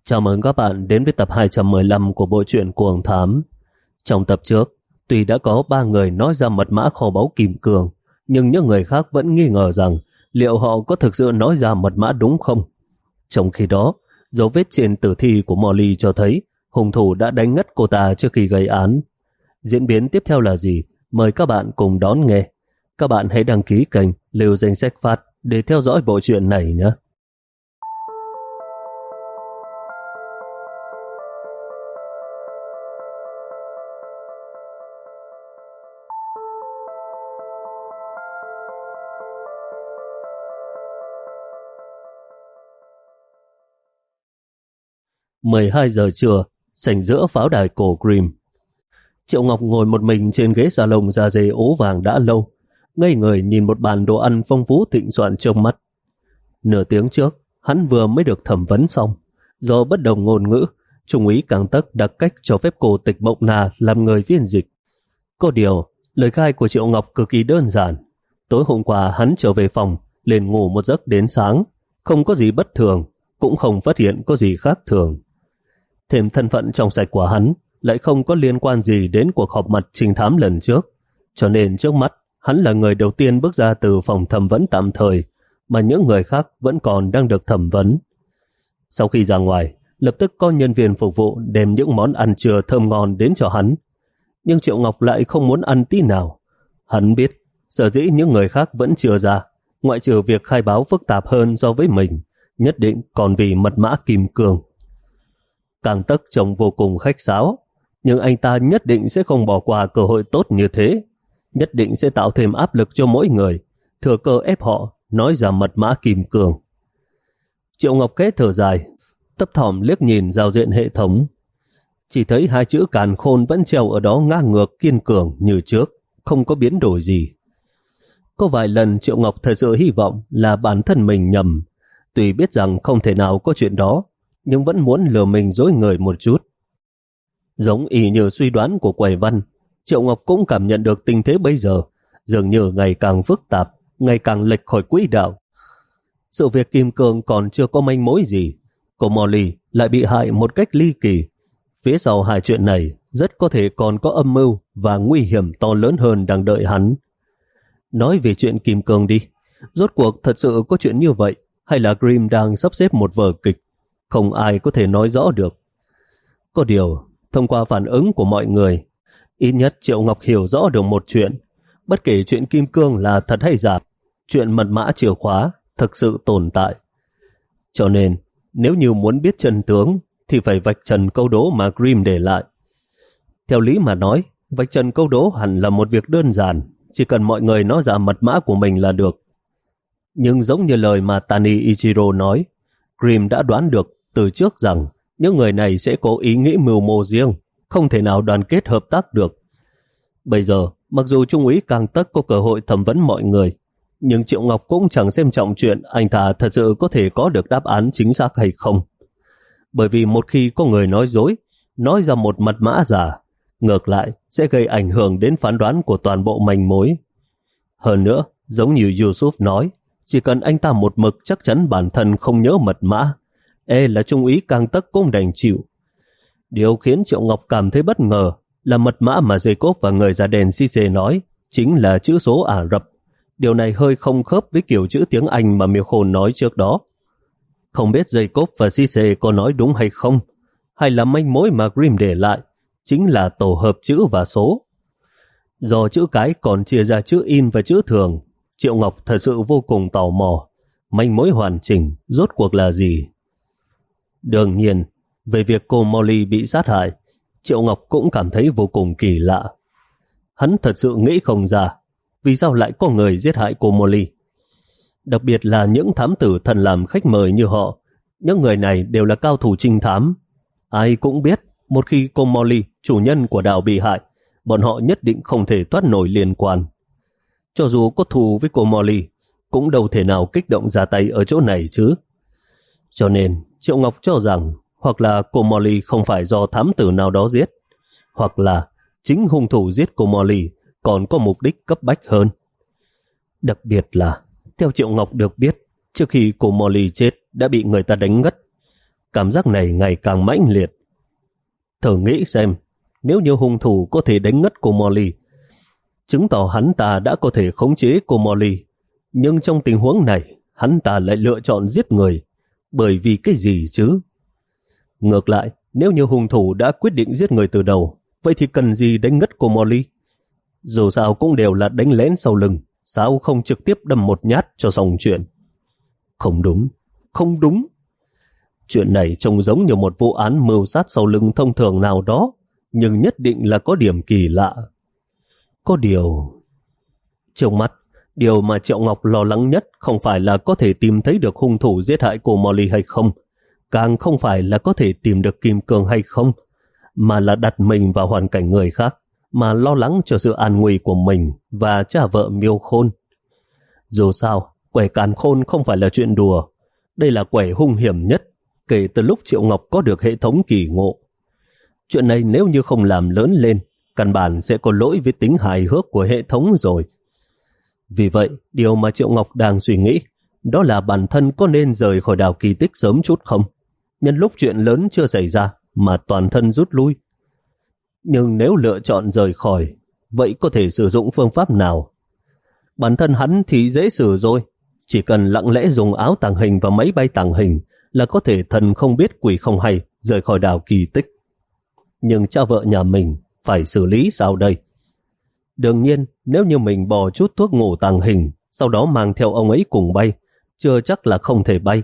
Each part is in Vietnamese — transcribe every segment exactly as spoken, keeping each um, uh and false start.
Chào mừng các bạn đến với tập hai trăm mười lăm của bộ truyện Cuồng Thám. Trong tập trước, tuy đã có ba người nói ra mật mã kho báu kim cương, nhưng những người khác vẫn nghi ngờ rằng liệu họ có thực sự nói ra mật mã đúng không. Trong khi đó, dấu vết trên tử thi của Molly cho thấy hung thủ đã đánh ngất cô ta trước khi gây án. Diễn biến tiếp theo là gì? Mời các bạn cùng đón nghe. Các bạn hãy đăng ký kênh Lưu Danh Sách Phát để theo dõi bộ truyện này nhé. mười hai giờ trưa, sảnh giữa pháo đài cổ Grimm. Triệu Ngọc ngồi một mình trên ghế salon da dê ố vàng đã lâu, ngây người nhìn một bàn đồ ăn phong phú thịnh soạn trước mắt. Nửa tiếng trước, hắn vừa mới được thẩm vấn xong. Do bất đồng ngôn ngữ, Trung úy Càng Tấc đặt cách cho phép cô Tịch Mộng Na làm người phiên dịch. Có điều, lời khai của Triệu Ngọc cực kỳ đơn giản. Tối hôm qua hắn trở về phòng, liền ngủ một giấc đến sáng, không có gì bất thường, cũng không phát hiện có gì khác thường. Thêm thân phận trong sạch của hắn lại không có liên quan gì đến cuộc họp mặt trinh thám lần trước, cho nên trước mắt hắn là người đầu tiên bước ra từ phòng thẩm vấn tạm thời, mà những người khác vẫn còn đang được thẩm vấn. Sau khi ra ngoài, lập tức có nhân viên phục vụ đem những món ăn trưa thơm ngon đến cho hắn. Nhưng Triệu Ngọc lại không muốn ăn tí nào. Hắn biết, sở dĩ những người khác vẫn chưa ra, ngoại trừ việc khai báo phức tạp hơn so với mình, nhất định còn vì mật mã kim cương. Càng Tấc trông vô cùng khách sáo, nhưng anh ta nhất định sẽ không bỏ qua cơ hội tốt như thế, nhất định sẽ tạo thêm áp lực cho mỗi người, thừa cơ ép họ nói ra mật mã kim cương. Triệu Ngọc Kết thở dài, thấp thỏm liếc nhìn giao diện hệ thống, chỉ thấy hai chữ Càn Khôn vẫn treo ở đó ngang ngược kiên cường như trước, không có biến đổi gì. Có vài lần Triệu Ngọc thật sự hy vọng là bản thân mình nhầm, tuy biết rằng không thể nào có chuyện đó, nhưng vẫn muốn lừa mình dối người một chút. Giống y như suy đoán của Quầy Văn, Triệu Ngọc cũng cảm nhận được tình thế bây giờ dường như ngày càng phức tạp, ngày càng lệch khỏi quỹ đạo. Sự việc kim cương còn chưa có manh mối gì, cô Molly lại bị hại một cách ly kỳ. Phía sau hai chuyện này rất có thể còn có âm mưu và nguy hiểm to lớn hơn đang đợi hắn. Nói về chuyện kim cương đi, rốt cuộc thật sự có chuyện như vậy hay là Grimm đang sắp xếp một vở kịch? Không ai có thể nói rõ được. Có điều, thông qua phản ứng của mọi người, ít nhất Triệu Ngọc hiểu rõ được một chuyện. Bất kể chuyện kim cương là thật hay giả, chuyện mật mã chìa khóa thực sự tồn tại. Cho nên, nếu như muốn biết chân tướng, thì phải vạch trần câu đố mà Grimm để lại. Theo lý mà nói, vạch trần câu đố hẳn là một việc đơn giản, chỉ cần mọi người nói ra mật mã của mình là được. Nhưng giống như lời mà Tani Ichiro nói, Grimm đã đoán được từ trước rằng những người này sẽ có ý nghĩ mưu mô riêng, không thể nào đoàn kết hợp tác được. Bây giờ, mặc dù Trung úy Càng Tấc có cơ hội thẩm vấn mọi người, nhưng Triệu Ngọc cũng chẳng xem trọng chuyện anh ta thật sự có thể có được đáp án chính xác hay không. Bởi vì một khi có người nói dối, nói ra một mật mã giả, ngược lại sẽ gây ảnh hưởng đến phán đoán của toàn bộ manh mối. Hơn nữa, giống như Yusuf nói, chỉ cần anh ta một mực chắc chắn bản thân không nhớ mật mã, e là Trung úy Càng Tấc cũng đành chịu. Điều khiến Triệu Ngọc cảm thấy bất ngờ là mật mã mà Jacob và người da đen Cisse nói chính là chữ số Ả Rập. Điều này hơi không khớp với kiểu chữ tiếng Anh mà Miêu Khôn nói trước đó. Không biết Jacob và Cisse có nói đúng hay không, hay là manh mối mà Grimm để lại chính là tổ hợp chữ và số. Do chữ cái còn chia ra chữ in và chữ thường, Triệu Ngọc thật sự vô cùng tò mò manh mối hoàn chỉnh rốt cuộc là gì. Đương nhiên, về việc cô Molly bị sát hại, Triệu Ngọc cũng cảm thấy vô cùng kỳ lạ. Hắn thật sự nghĩ không ra vì sao lại có người giết hại cô Molly. Đặc biệt là những thám tử thần làm khách mời như họ, những người này đều là cao thủ trinh thám. Ai cũng biết, một khi cô Molly, chủ nhân của đảo bị hại, bọn họ nhất định không thể thoát nổi liên quan. Cho dù có thù với cô Molly, cũng đâu thể nào kích động ra tay ở chỗ này chứ. Cho nên, Triệu Ngọc cho rằng hoặc là cô Molly không phải do thám tử nào đó giết, hoặc là chính hung thủ giết cô Molly còn có mục đích cấp bách hơn. Đặc biệt là, theo Triệu Ngọc được biết, trước khi cô Molly chết đã bị người ta đánh ngất. cảm giác này ngày càng mãnh liệt. Thử nghĩ xem, nếu như hung thủ có thể đánh ngất cô Molly, chứng tỏ hắn ta đã có thể khống chế cô Molly. Nhưng trong tình huống này, hắn ta lại lựa chọn giết người. Bởi vì cái gì chứ? Ngược lại, nếu như hung thủ đã quyết định giết người từ đầu, vậy thì cần gì đánh ngất cô Molly? Dù sao cũng đều là đánh lén sau lưng, sao không trực tiếp đâm một nhát cho xong chuyện? Không đúng, không đúng. Chuyện này trông giống như một vụ án mưu sát sau lưng thông thường nào đó, nhưng nhất định là có điểm kỳ lạ. Có điều... Trước mắt, điều mà Triệu Ngọc lo lắng nhất không phải là có thể tìm thấy được hung thủ giết hại cô Molly hay không, càng không phải là có thể tìm được kim cương hay không, mà là đặt mình vào hoàn cảnh người khác, mà lo lắng cho sự an nguy của mình và cha vợ Miêu Khôn. Dù sao, quẻ càn khôn không phải là chuyện đùa. Đây là quẻ hung hiểm nhất kể từ lúc Triệu Ngọc có được hệ thống kỳ ngộ. Chuyện này nếu như không làm lớn lên, căn bản sẽ có lỗi với tính hài hước của hệ thống rồi. Vì vậy, điều mà Triệu Ngọc đang suy nghĩ đó là bản thân có nên rời khỏi đảo Kỳ Tích sớm chút không? Nhân lúc chuyện lớn chưa xảy ra mà toàn thân rút lui. Nhưng nếu lựa chọn rời khỏi, vậy có thể sử dụng phương pháp nào? Bản thân hắn thì dễ xử rồi. Chỉ cần lặng lẽ dùng áo tàng hình và máy bay tàng hình là có thể thần không biết quỷ không hay rời khỏi đảo Kỳ Tích. Nhưng cha vợ nhà mình phải xử lý sao đây? Đương nhiên, nếu như mình bỏ chút thuốc ngủ tàng hình, sau đó mang theo ông ấy cùng bay, chưa chắc là không thể bay.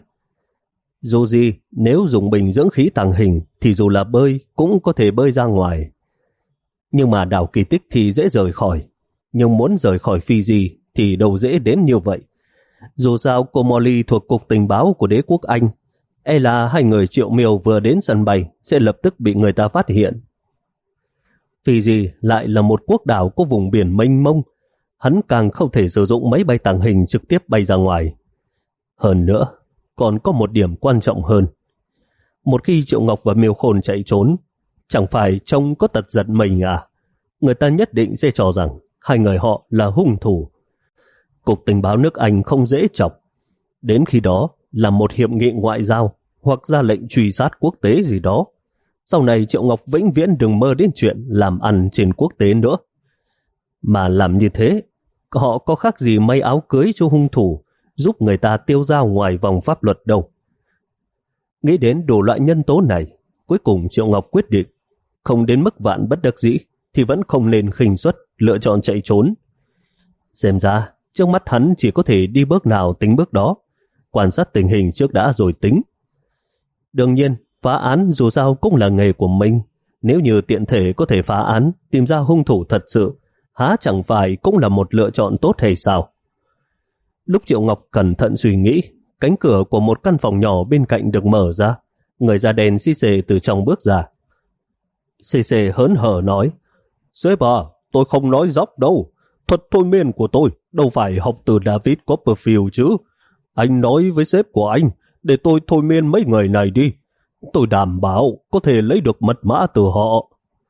Dù gì, nếu dùng bình dưỡng khí tàng hình thì dù là bơi cũng có thể bơi ra ngoài. Nhưng mà đảo Kỳ Tích thì dễ rời khỏi. Nhưng muốn rời khỏi Fiji thì đâu dễ đến như vậy. Dù sao cô Molly thuộc cục tình báo của đế quốc Anh, e là hai người Triệu Miêu vừa đến sân bay sẽ lập tức bị người ta phát hiện. Fiji lại là một quốc đảo có vùng biển mênh mông, hắn càng không thể sử dụng máy bay tàng hình trực tiếp bay ra ngoài. Hơn nữa, còn có một điểm quan trọng hơn. Một khi Triệu Ngọc và Miêu Khôn chạy trốn, chẳng phải trông có tật giật mình à? Người ta nhất định sẽ cho rằng hai người họ là hung thủ. Cục tình báo nước Anh không dễ chọc. Đến khi đó là một hiệp nghị ngoại giao hoặc ra lệnh truy sát quốc tế gì đó. Sau này Triệu Ngọc vĩnh viễn đừng mơ đến chuyện làm ăn trên quốc tế nữa. Mà làm như thế, họ có khác gì may áo cưới cho hung thủ, giúp người ta tiêu dao ngoài vòng pháp luật đâu. Nghĩ đến đủ loại nhân tố này, cuối cùng Triệu Ngọc quyết định, không đến mức vạn bất đắc dĩ, thì vẫn không nên khinh suất, lựa chọn chạy trốn. Xem ra, trước mắt hắn chỉ có thể đi bước nào tính bước đó, quan sát tình hình trước đã rồi tính. Đương nhiên, phá án dù sao cũng là nghề của mình. Nếu như tiện thể có thể phá án, tìm ra hung thủ thật sự, há chẳng phải cũng là một lựa chọn tốt hay sao? Lúc Triệu Ngọc cẩn thận suy nghĩ, cánh cửa của một căn phòng nhỏ bên cạnh được mở ra. Người da đen xì xề từ trong bước ra. Xì xề hớn hở nói, sếp à, tôi không nói dóc đâu. Thuật thôi miên của tôi đâu phải học từ David Copperfield chứ. Anh nói với sếp của anh để tôi thôi miên mấy người này đi. Tôi đảm bảo có thể lấy được mật mã từ họ.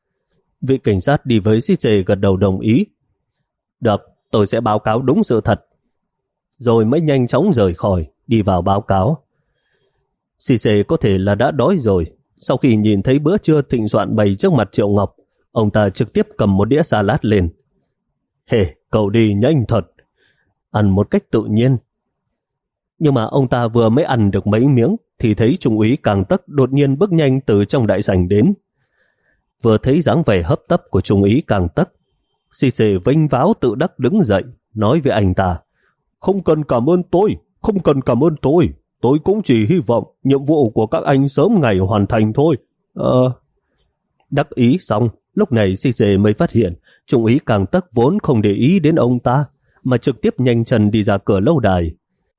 Vị cảnh sát đi với xì xề gật đầu đồng ý. Được, tôi sẽ báo cáo đúng sự thật. Rồi mới nhanh chóng rời khỏi, đi vào báo cáo. Xì xề có thể là đã đói rồi. Sau khi nhìn thấy bữa trưa thịnh soạn bày trước mặt Triệu Ngọc, ông ta trực tiếp cầm một đĩa salad lên. Hề, hey, cậu đi nhanh thật. Ăn một cách tự nhiên. Nhưng mà ông ta vừa mới ăn được mấy miếng thì thấy Trung úy Càng Tấc đột nhiên bước nhanh từ trong đại sảnh đến. Vừa thấy dáng vẻ hấp tấp của Trung úy Càng Tấc, xì xề vênh váo tự đắc đứng dậy, nói với anh ta, không cần cảm ơn tôi, không cần cảm ơn tôi. Tôi cũng chỉ hy vọng nhiệm vụ của các anh sớm ngày hoàn thành thôi. Ờ... Đắc ý xong, lúc này xì xề mới phát hiện Trung úy Càng Tấc vốn không để ý đến ông ta, mà trực tiếp nhanh chân đi ra cửa lâu đài.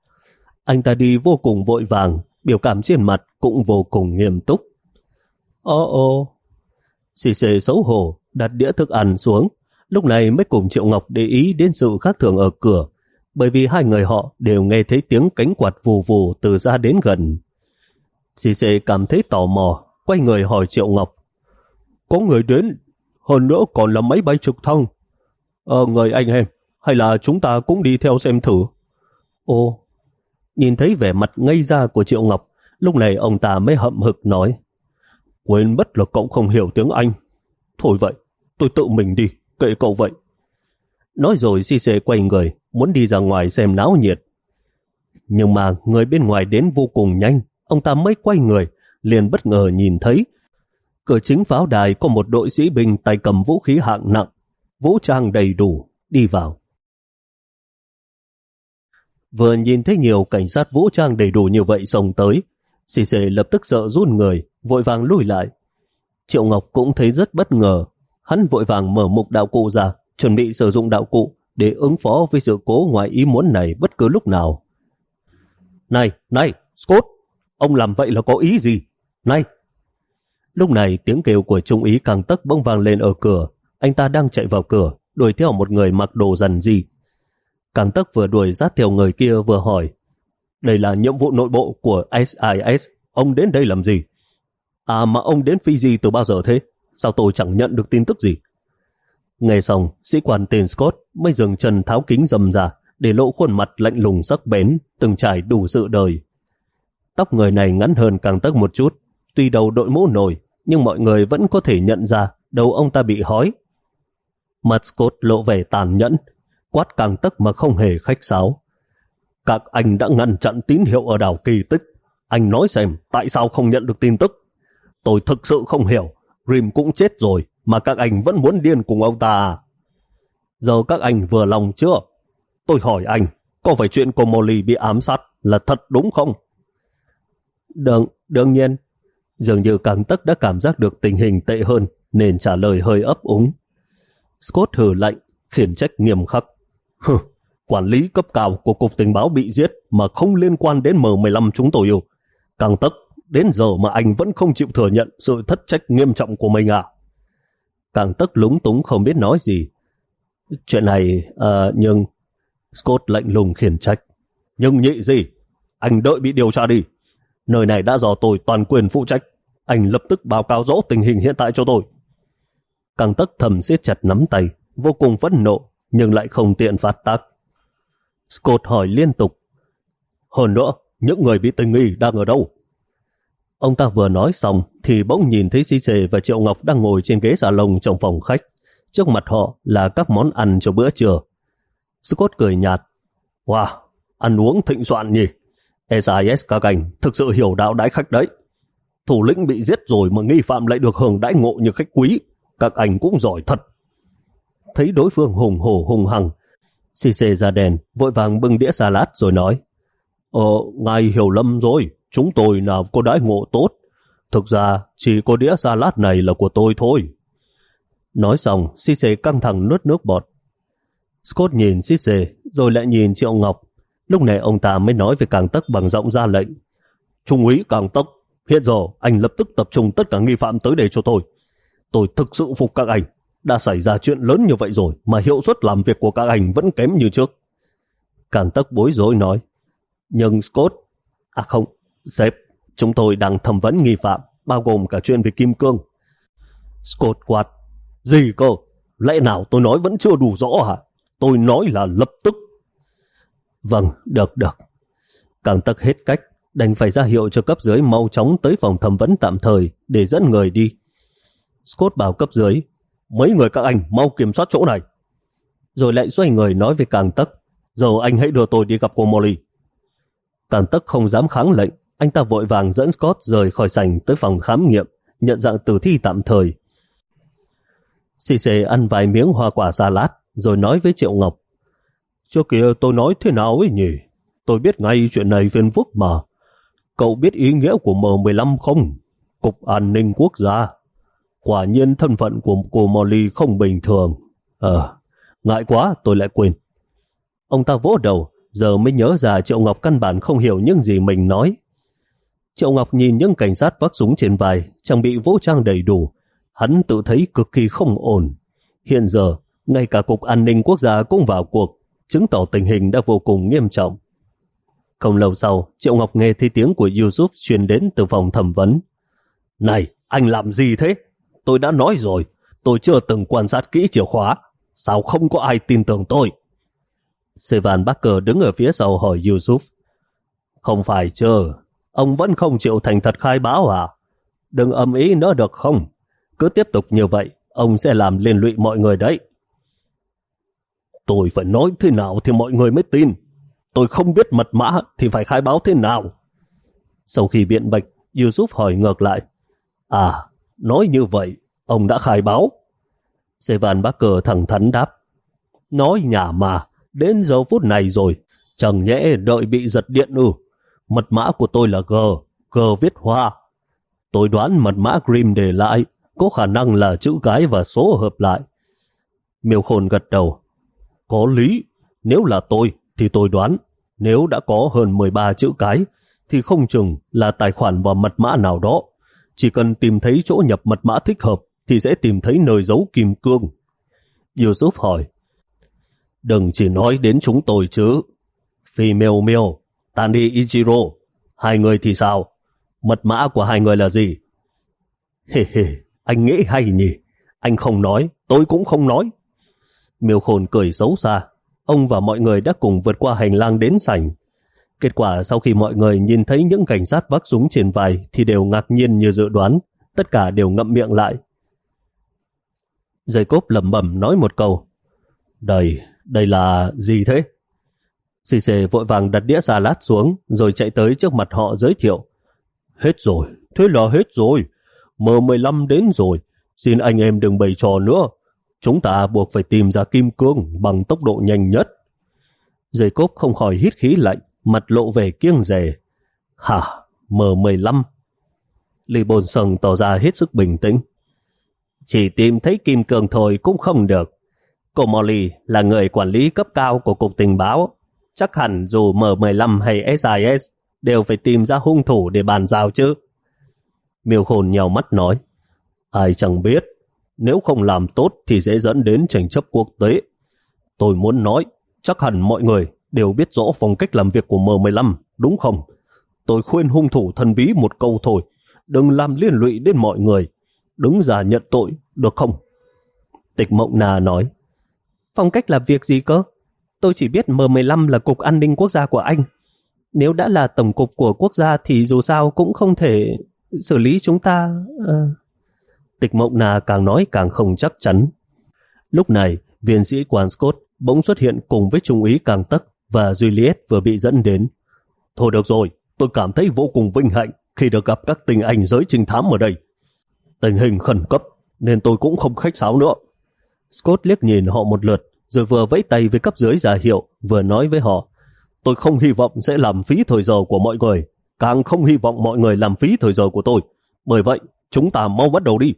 Anh ta đi vô cùng vội vàng, biểu cảm trên mặt cũng vô cùng nghiêm túc. Ồ ồ, xì xề xấu hổ đặt đĩa thức ăn xuống, lúc này mới cùng Triệu Ngọc để ý đến sự khác thường ở cửa, bởi vì hai người họ đều nghe thấy tiếng cánh quạt vù vù từ xa đến gần. Xì xề cảm thấy tò mò, quay người hỏi Triệu Ngọc, có người đến, hơn nữa còn là máy bay trực thăng. Ờ, người anh em, hay là chúng ta cũng đi theo xem thử? Ồ, nhìn thấy vẻ mặt ngây ra của Triệu Ngọc, Lúc này ông ta mới hậm hực nói, quên mất là cậu không hiểu tiếng Anh. Thôi vậy, tôi tự mình đi, kệ cậu vậy. Nói rồi Cisse quay người, muốn đi ra ngoài xem náo nhiệt. Nhưng mà người bên ngoài đến vô cùng nhanh, ông ta mới quay người, liền bất ngờ nhìn thấy cửa chính pháo đài có một đội sĩ binh tay cầm vũ khí hạng nặng, vũ trang đầy đủ, đi vào. Vừa nhìn thấy nhiều cảnh sát vũ trang đầy đủ như vậy xông tới, Cisse lập tức sợ run người, vội vàng lùi lại. Triệu Ngọc cũng thấy rất bất ngờ, hắn vội vàng mở mục đạo cụ ra, chuẩn bị sử dụng đạo cụ để ứng phó với sự cố ngoài ý muốn này bất cứ lúc nào. Này, này, Scott, ông làm vậy là có ý gì? Này! Lúc này tiếng kêu của trung úy Càng Tấc bỗng vang lên ở cửa. Anh ta đang chạy vào cửa, đuổi theo một người mặc đồ rằn gì. Càng Tấc vừa đuổi sát theo người kia vừa hỏi, đây là nhiệm vụ nội bộ của ét i ét, ông đến đây làm gì? À mà ông đến Fiji từ bao giờ thế? Sao tôi chẳng nhận được tin tức gì? Nghe xong, sĩ quan tên Scott mới dừng chân tháo kính râm ra để lộ khuôn mặt lạnh lùng sắc bén, từng trải đủ sự đời. Tóc người này ngắn hơn Càng Tấc một chút, tuy đầu đội mũ nồi, nhưng mọi người vẫn có thể nhận ra đầu ông ta bị hói. Mặt Scott lộ vẻ tàn nhẫn, quát Càng Tấc mà không hề khách sáo. Các anh đã ngăn chặn tín hiệu ở đảo Kỳ Tích. Anh nói xem tại sao không nhận được tin tức? Tôi thực sự không hiểu. Grim cũng chết rồi mà các anh vẫn muốn điên cùng ông ta à? Giờ các anh vừa lòng chưa? Tôi hỏi anh, có phải chuyện cô Molly bị ám sát là thật đúng không? Đương, đương nhiên. Dường như Càng Tấc đã cảm giác được tình hình tệ hơn nên trả lời hơi ấp úng. Scott hừ lạnh, khiển trách nghiêm khắc. Hừ, quản lý cấp cao của cục tình báo bị giết mà không liên quan đến M mười lăm chúng tôi yêu. Càng Tấc, đến giờ mà anh vẫn không chịu thừa nhận sự thất trách nghiêm trọng của mình à? Càng Tấc lúng túng không biết nói gì. Chuyện này, à, nhưng... Scott lạnh lùng khiển trách. Nhưng nhị gì? Anh đợi bị điều tra đi. Nơi này đã do tôi toàn quyền phụ trách. Anh lập tức báo cáo rõ tình hình hiện tại cho tôi. Càng Tấc thầm siết chặt nắm tay, vô cùng phẫn nộ, nhưng lại không tiện phát tác. Scott hỏi liên tục. Hơn nữa, những người bị tình nghi đang ở đâu? Ông ta vừa nói xong thì bỗng nhìn thấy Cisse và Triệu Ngọc đang ngồi trên ghế salon trong phòng khách. Trước mặt họ là các món ăn cho bữa trưa. Scott cười nhạt. Wow, ăn uống thịnh soạn nhỉ. ét i ét các anh thực sự hiểu đạo đãi khách đấy. Thủ lĩnh bị giết rồi mà nghi phạm lại được hưởng đãi ngộ như khách quý. Các anh cũng giỏi thật. Thấy đối phương hùng hổ hùng hằng, Cisse ra đèn, vội vàng bưng đĩa salad rồi nói. Ờ, ngài hiểu lầm rồi. Chúng tôi nào có đãi ngộ tốt. Thực ra chỉ có đĩa salad này là của tôi thôi. Nói xong, Cisse căng thẳng nuốt nước bọt. Scott nhìn Cisse rồi lại nhìn Triệu Ngọc. Lúc này ông ta mới nói với Càng Tấc bằng giọng ra lệnh. Trung úy Càng Tấc, hiện giờ anh lập tức tập trung tất cả nghi phạm tới đây cho tôi. Tôi thực sự phục các anh. Đã xảy ra chuyện lớn như vậy rồi mà hiệu suất làm việc của các anh vẫn kém như trước. Càng Tấc bối rối nói. Nhưng Scott... À không, sếp, chúng tôi đang thẩm vấn nghi phạm, bao gồm cả chuyện về kim cương. Scott quát. Gì cơ? Lẽ nào tôi nói vẫn chưa đủ rõ hả? Tôi nói là lập tức. Vâng, được được. Càng Tấc hết cách, đành phải ra hiệu cho cấp dưới mau chóng tới phòng thẩm vấn tạm thời để dẫn người đi. Scott bảo cấp dưới, mấy người các anh mau kiểm soát chỗ này. Rồi lại xoay người nói với Càng Tấc, giờ anh hãy đưa tôi đi gặp cô Molly. Càng Tấc không dám kháng lệnh, anh ta vội vàng dẫn Scott rời khỏi sảnh tới phòng khám nghiệm, nhận dạng tử thi tạm thời. Cisse ăn vài miếng hoa quả salad rồi nói với Triệu Ngọc. Trước kia tôi nói thế nào ấy nhỉ? Tôi biết ngay chuyện này phiền phức mà. Cậu biết ý nghĩa của M mười lăm không? Cục An ninh Quốc gia. Quả nhiên thân phận của cô Molly không bình thường. Ờ, ngại quá tôi lại quên. Ông ta vỗ đầu, giờ mới nhớ ra Triệu Ngọc căn bản không hiểu những gì mình nói. Triệu Ngọc nhìn những cảnh sát vác súng trên vai, trang bị vũ trang đầy đủ. Hắn tự thấy cực kỳ không ổn. Hiện giờ, ngay cả Cục An ninh Quốc gia cũng vào cuộc, chứng tỏ tình hình đã vô cùng nghiêm trọng. Không lâu sau, Triệu Ngọc nghe thấy tiếng của Yusuf truyền đến từ phòng thẩm vấn. Này, anh làm gì thế? Tôi đã nói rồi, tôi chưa từng quan sát kỹ chìa khóa. Sao không có ai tin tưởng tôi? Sevan Barker đứng ở phía sau hỏi Yusuf. Không phải chứ, Ông vẫn không chịu thành thật khai báo à? Đừng ầm ĩ nữa được không? Cứ tiếp tục như vậy, ông sẽ làm liên lụy mọi người đấy. Tôi phải nói thế nào thì mọi người mới tin. Tôi không biết mật mã thì phải khai báo thế nào? Sau khi biện bạch, Yusuf hỏi ngược lại. À, nói như vậy, ông đã khai báo? Sevan Barker thẳng thắn đáp. Nói nhả mà, đến giờ phút này rồi, chẳng nhẽ đợi bị giật điện ư? Mật mã của tôi là G, G viết hoa. Tôi đoán mật mã Grimm để lại có khả năng là chữ cái và số hợp lại. Miêu Khôn gật đầu. Có lý, nếu là tôi thì tôi đoán, nếu đã có hơn mười ba chữ cái thì không chừng là tài khoản và mật mã nào đó. Chỉ cần tìm thấy chỗ nhập mật mã thích hợp thì sẽ tìm thấy nơi giấu kim cương. Yusuf hỏi. Đừng chỉ nói đến chúng tôi chứ. Phi Miêu Miêu, Tani Ichiro, hai người thì sao? Mật mã của hai người là gì? Hề hề, anh nghĩ hay nhỉ? Anh không nói, tôi cũng không nói. Miêu Khôn cười xấu xa. Ông và mọi người đã cùng vượt qua hành lang đến sảnh. Kết quả sau khi mọi người nhìn thấy những cảnh sát vác súng trên vai thì đều ngạc nhiên như dự đoán. Tất cả đều ngậm miệng lại. Jacob lẩm bẩm nói một câu. Đây, đây là gì thế? Xì xề vội vàng đặt đĩa salad xuống rồi chạy tới trước mặt họ giới thiệu. Hết rồi, thế là hết rồi. M mười lăm đến rồi. Xin anh em đừng bày trò nữa. Chúng ta buộc phải tìm ra kim cương bằng tốc độ nhanh nhất. Jacob không khỏi hít khí lạnh, mặt lộ vẻ kiêng dè. Hả? M mười lăm? Lý Bồn Sừng tỏ ra hết sức bình tĩnh. Chỉ tìm thấy kim cương thôi cũng không được. Cô Molly là người quản lý cấp cao của Cục Tình báo. Chắc hẳn dù M mười lăm hay ét i ét đều phải tìm ra hung thủ để bàn giao chứ. Miêu Khôn nhào mắt nói. Ai chẳng biết, nếu không làm tốt thì sẽ dẫn đến tranh chấp quốc tế. Tôi muốn nói, chắc hẳn mọi người đều biết rõ phong cách làm việc của M mười lăm, đúng không? Tôi khuyên hung thủ thần bí một câu thôi, đừng làm liên lụy đến mọi người. Đứng ra nhận tội, được không? Tịch Mộng Na nói. Phong cách làm việc gì cơ? Tôi chỉ biết M mười lăm là Cục An ninh Quốc gia của anh. Nếu đã là tổng cục của quốc gia thì dù sao cũng không thể xử lý chúng ta. À... Tịch Mộng Na càng nói càng không chắc chắn. Lúc này, viên sĩ quan Scott bỗng xuất hiện cùng với trung úy Càng Tấc và Juliet vừa bị dẫn đến. Thôi được rồi, tôi cảm thấy vô cùng vinh hạnh khi được gặp các tinh anh giới trinh thám ở đây. Tình hình khẩn cấp nên tôi cũng không khách sáo nữa. Scott liếc nhìn họ một lượt rồi vừa vẫy tay với cấp dưới ra hiệu, vừa nói với họ. Tôi không hy vọng sẽ làm phí thời giờ của mọi người, càng không hy vọng mọi người làm phí thời giờ của tôi. Bởi vậy, chúng ta mau bắt đầu đi.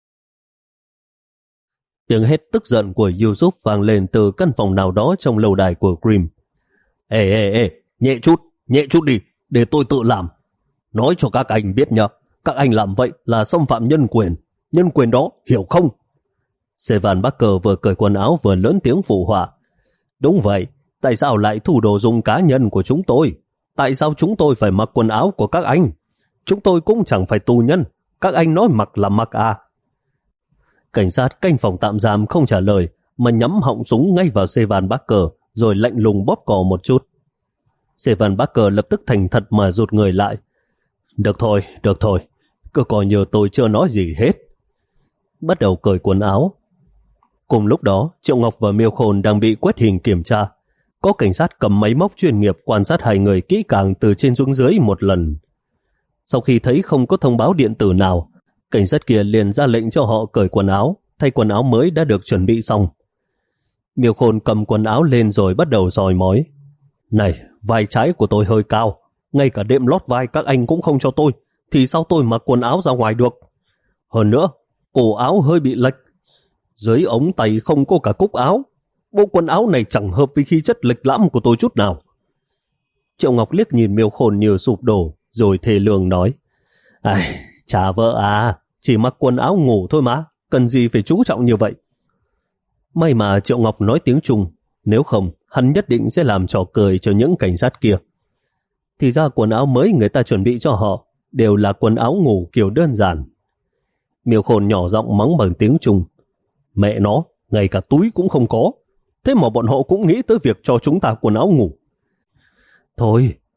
Tiếng hét tức giận của Yusuf vang lên từ căn phòng nào đó trong lâu đài của Grimm. Ê ê ê, nhẹ chút, nhẹ chút đi, để tôi tự làm. Nói cho các anh biết nhá, các anh làm vậy là xâm phạm nhân quyền. Nhân quyền đó, hiểu không? Sevan Barker vừa cởi quần áo vừa lớn tiếng phụ họa. Đúng vậy, tại sao lại thu đồ dùng cá nhân của chúng tôi? Tại sao chúng tôi phải mặc quần áo của các anh? Chúng tôi cũng chẳng phải tù nhân, các anh nói mặc là mặc à? Cảnh sát canh phòng tạm giam không trả lời mà nhắm họng súng ngay vào Sevan Barker rồi lạnh lùng bóp cò một chút. Sevan Barker lập tức thành thật mà rụt người lại. Được thôi, được thôi, cứ coi như tôi chưa nói gì hết. Bắt đầu cởi quần áo. Cùng lúc đó, Triệu Ngọc và Miêu Khôn đang bị quét hình kiểm tra. Có cảnh sát cầm máy móc chuyên nghiệp quan sát hai người kỹ càng từ trên xuống dưới một lần. Sau khi thấy không có thông báo điện tử nào, cảnh sát kia liền ra lệnh cho họ cởi quần áo, thay quần áo mới đã được chuẩn bị xong. Miêu Khôn cầm quần áo lên rồi bắt đầu soi mói. Này, vai trái của tôi hơi cao, ngay cả đệm lót vai các anh cũng không cho tôi, thì sao tôi mặc quần áo ra ngoài được? Hơn nữa, cổ áo hơi bị lệch, dưới ống tay không có cả cúc áo. Bộ quần áo này chẳng hợp với khí chất lịch lãm của tôi chút nào. Triệu Ngọc liếc nhìn Miêu Khôn như sụp đổ, rồi thề lương nói. Ai, chả vợ à, chỉ mặc quần áo ngủ thôi mà, cần gì phải chú trọng như vậy. May mà Triệu Ngọc nói tiếng Trung, nếu không hắn nhất định sẽ làm trò cười cho những cảnh sát kia. Thì ra quần áo mới người ta chuẩn bị cho họ đều là quần áo ngủ kiểu đơn giản. Miêu Khôn nhỏ giọng mắng bằng tiếng Trung. Mẹ nó, ngay cả túi cũng không có. Thế mà bọn họ cũng nghĩ tới việc cho chúng ta quần áo ngủ. Thôi,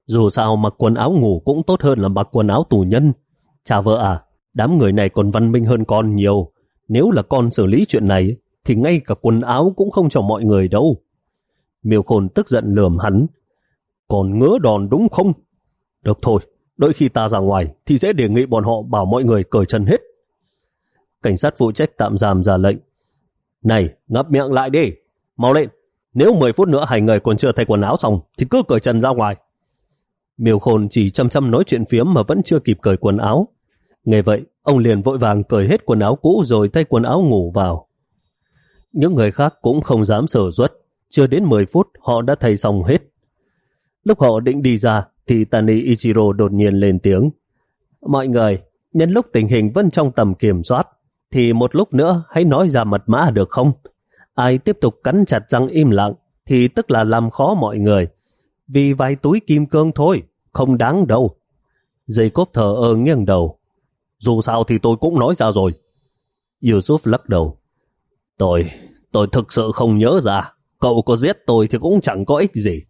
Dù sao mặc quần áo ngủ cũng tốt hơn là mặc quần áo tù nhân. Cha vợ à, đám người này còn văn minh hơn con nhiều. Nếu là con xử lý chuyện này, thì ngay cả quần áo cũng không cho mọi người đâu. Miêu Khôn tức giận lườm hắn. Còn ngứa đòn đúng không? Được thôi, đợi khi ta ra ngoài thì sẽ đề nghị bọn họ bảo mọi người cởi chân hết. Cảnh sát phụ trách tạm giam ra lệnh. Này, ngậm miệng lại đi, mau lên. Nếu mười phút nữa hai người còn chưa thay quần áo xong thì cứ cởi chân ra ngoài. Miêu Khôn chỉ chăm chăm nói chuyện phiếm mà vẫn chưa kịp cởi quần áo. Nghe vậy, ông liền vội vàng cởi hết quần áo cũ rồi thay quần áo ngủ vào. Những người khác cũng không dám sở suất. Chưa đến mười phút họ đã thay xong hết. Lúc họ định đi ra thì Tani Ichiro đột nhiên lên tiếng. Mọi người, nhân lúc tình hình vẫn trong tầm kiểm soát thì một lúc nữa hãy nói ra mật mã được không? Ai tiếp tục cắn chặt răng im lặng thì tức là làm khó mọi người. Vì vài túi kim cương thôi, không đáng đâu. Jacob thở ơ nghiêng đầu. Dù sao thì tôi cũng nói ra rồi. Yusuf lắc đầu. Tôi, tôi thực sự không nhớ ra. Cậu có giết tôi thì cũng chẳng có ích gì.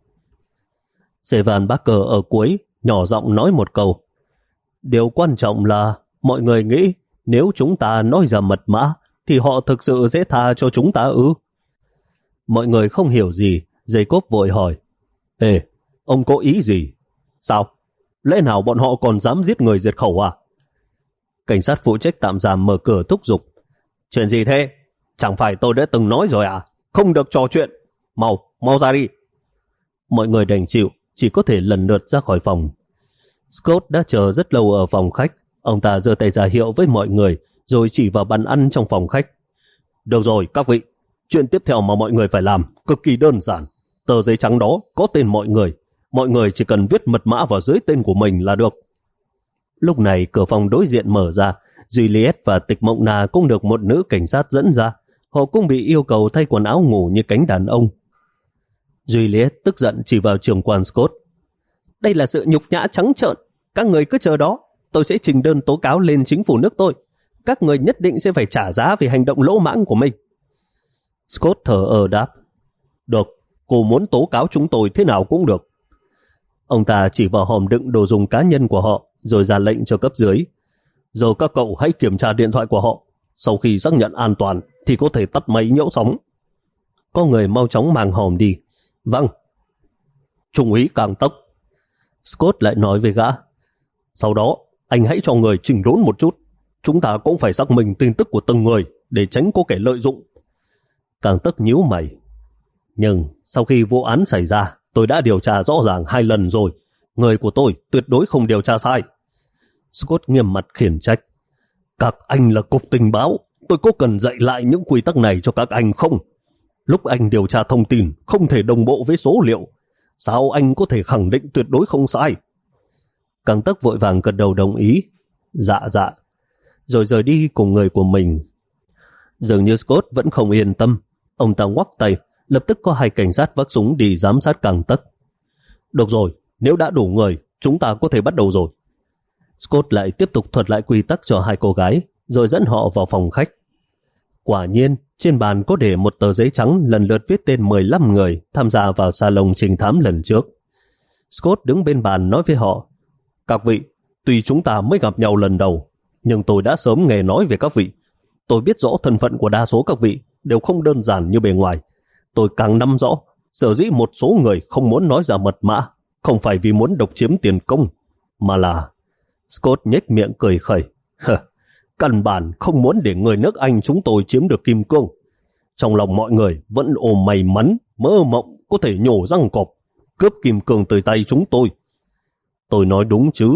Sevan Barker ở cuối, nhỏ giọng nói một câu. Điều quan trọng là mọi người nghĩ nếu chúng ta nói ra mật mã thì họ thực sự sẽ tha cho chúng ta ư? Mọi người không hiểu gì, Jacob vội hỏi. Ê, ông có ý gì? Sao? Lẽ nào bọn họ còn dám giết người diệt khẩu à? Cảnh sát phụ trách tạm giam mở cửa thúc giục. Chuyện gì thế? Chẳng phải tôi đã từng nói rồi à? Không được trò chuyện. Mau, mau ra đi. Mọi người đành chịu, chỉ có thể lần lượt ra khỏi phòng. Scott đã chờ rất lâu ở phòng khách. Ông ta giơ tay ra hiệu với mọi người rồi chỉ vào bàn ăn trong phòng khách. Được rồi các vị, chuyện tiếp theo mà mọi người phải làm cực kỳ đơn giản. Tờ giấy trắng đó có tên mọi người. Mọi người chỉ cần viết mật mã vào dưới tên của mình là được. Lúc này cửa phòng đối diện mở ra. Juliet và Tịch Mộng Na cũng được một nữ cảnh sát dẫn ra. Họ cũng bị yêu cầu thay quần áo ngủ như cánh đàn ông. Juliet tức giận chỉ vào trưởng quan Scott. Đây là sự nhục nhã trắng trợn. Các người cứ chờ đó. Tôi sẽ trình đơn tố cáo lên chính phủ nước tôi. Các người nhất định sẽ phải trả giá vì hành động lỗ mãng của mình. Scott thở ơ đáp. Được, cô muốn tố cáo chúng tôi thế nào cũng được. Ông ta chỉ vào hòm đựng đồ dùng cá nhân của họ rồi ra lệnh cho cấp dưới. Giờ các cậu hãy kiểm tra điện thoại của họ. Sau khi xác nhận an toàn thì có thể tắt máy nhiễu sóng. Có người mau chóng mang hòm đi. Vâng. Trung úy Càng Tấc. Scott lại nói với gã. Sau đó anh hãy cho người chỉnh đốn một chút. Chúng ta cũng phải xác minh tin tức của từng người để tránh có kẻ lợi dụng. Càng Tấc nhíu mày. Nhưng sau khi vụ án xảy ra, tôi đã điều tra rõ ràng hai lần rồi. Người của tôi tuyệt đối không điều tra sai. Scott nghiêm mặt khiển trách. Các anh là cục tình báo, tôi có cần dạy lại những quy tắc này cho các anh không? Lúc anh điều tra thông tin không thể đồng bộ với số liệu. Sao anh có thể khẳng định tuyệt đối không sai? Càng Tấc vội vàng gật đầu đồng ý. Dạ dạ. Rồi rời đi cùng người của mình. Dường như Scott vẫn không yên tâm. Ông ta ngoắc tay, lập tức có hai cảnh sát vác súng đi giám sát Càng Tấc. Được rồi, nếu đã đủ người, chúng ta có thể bắt đầu rồi. Scott lại tiếp tục thuật lại quy tắc cho hai cô gái, rồi dẫn họ vào phòng khách. Quả nhiên, trên bàn có để một tờ giấy trắng lần lượt viết tên mười lăm người tham gia vào salon trình thám lần trước. Scott đứng bên bàn nói với họ. Các vị, tuy chúng ta mới gặp nhau lần đầu, nhưng tôi đã sớm nghe nói về các vị. Tôi biết rõ thân phận của đa số các vị đều không đơn giản như bề ngoài. Tôi càng nắm rõ, sở dĩ một số người không muốn nói ra mật mã, không phải vì muốn độc chiếm tiền công, mà là... Scott nhếch miệng cười khẩy. Căn bản không muốn để người nước Anh chúng tôi chiếm được kim cương. Trong lòng mọi người vẫn ôm may mắn, mơ mộng có thể nhổ răng cọp, cướp kim cương từ tay chúng tôi. Tôi nói đúng chứ?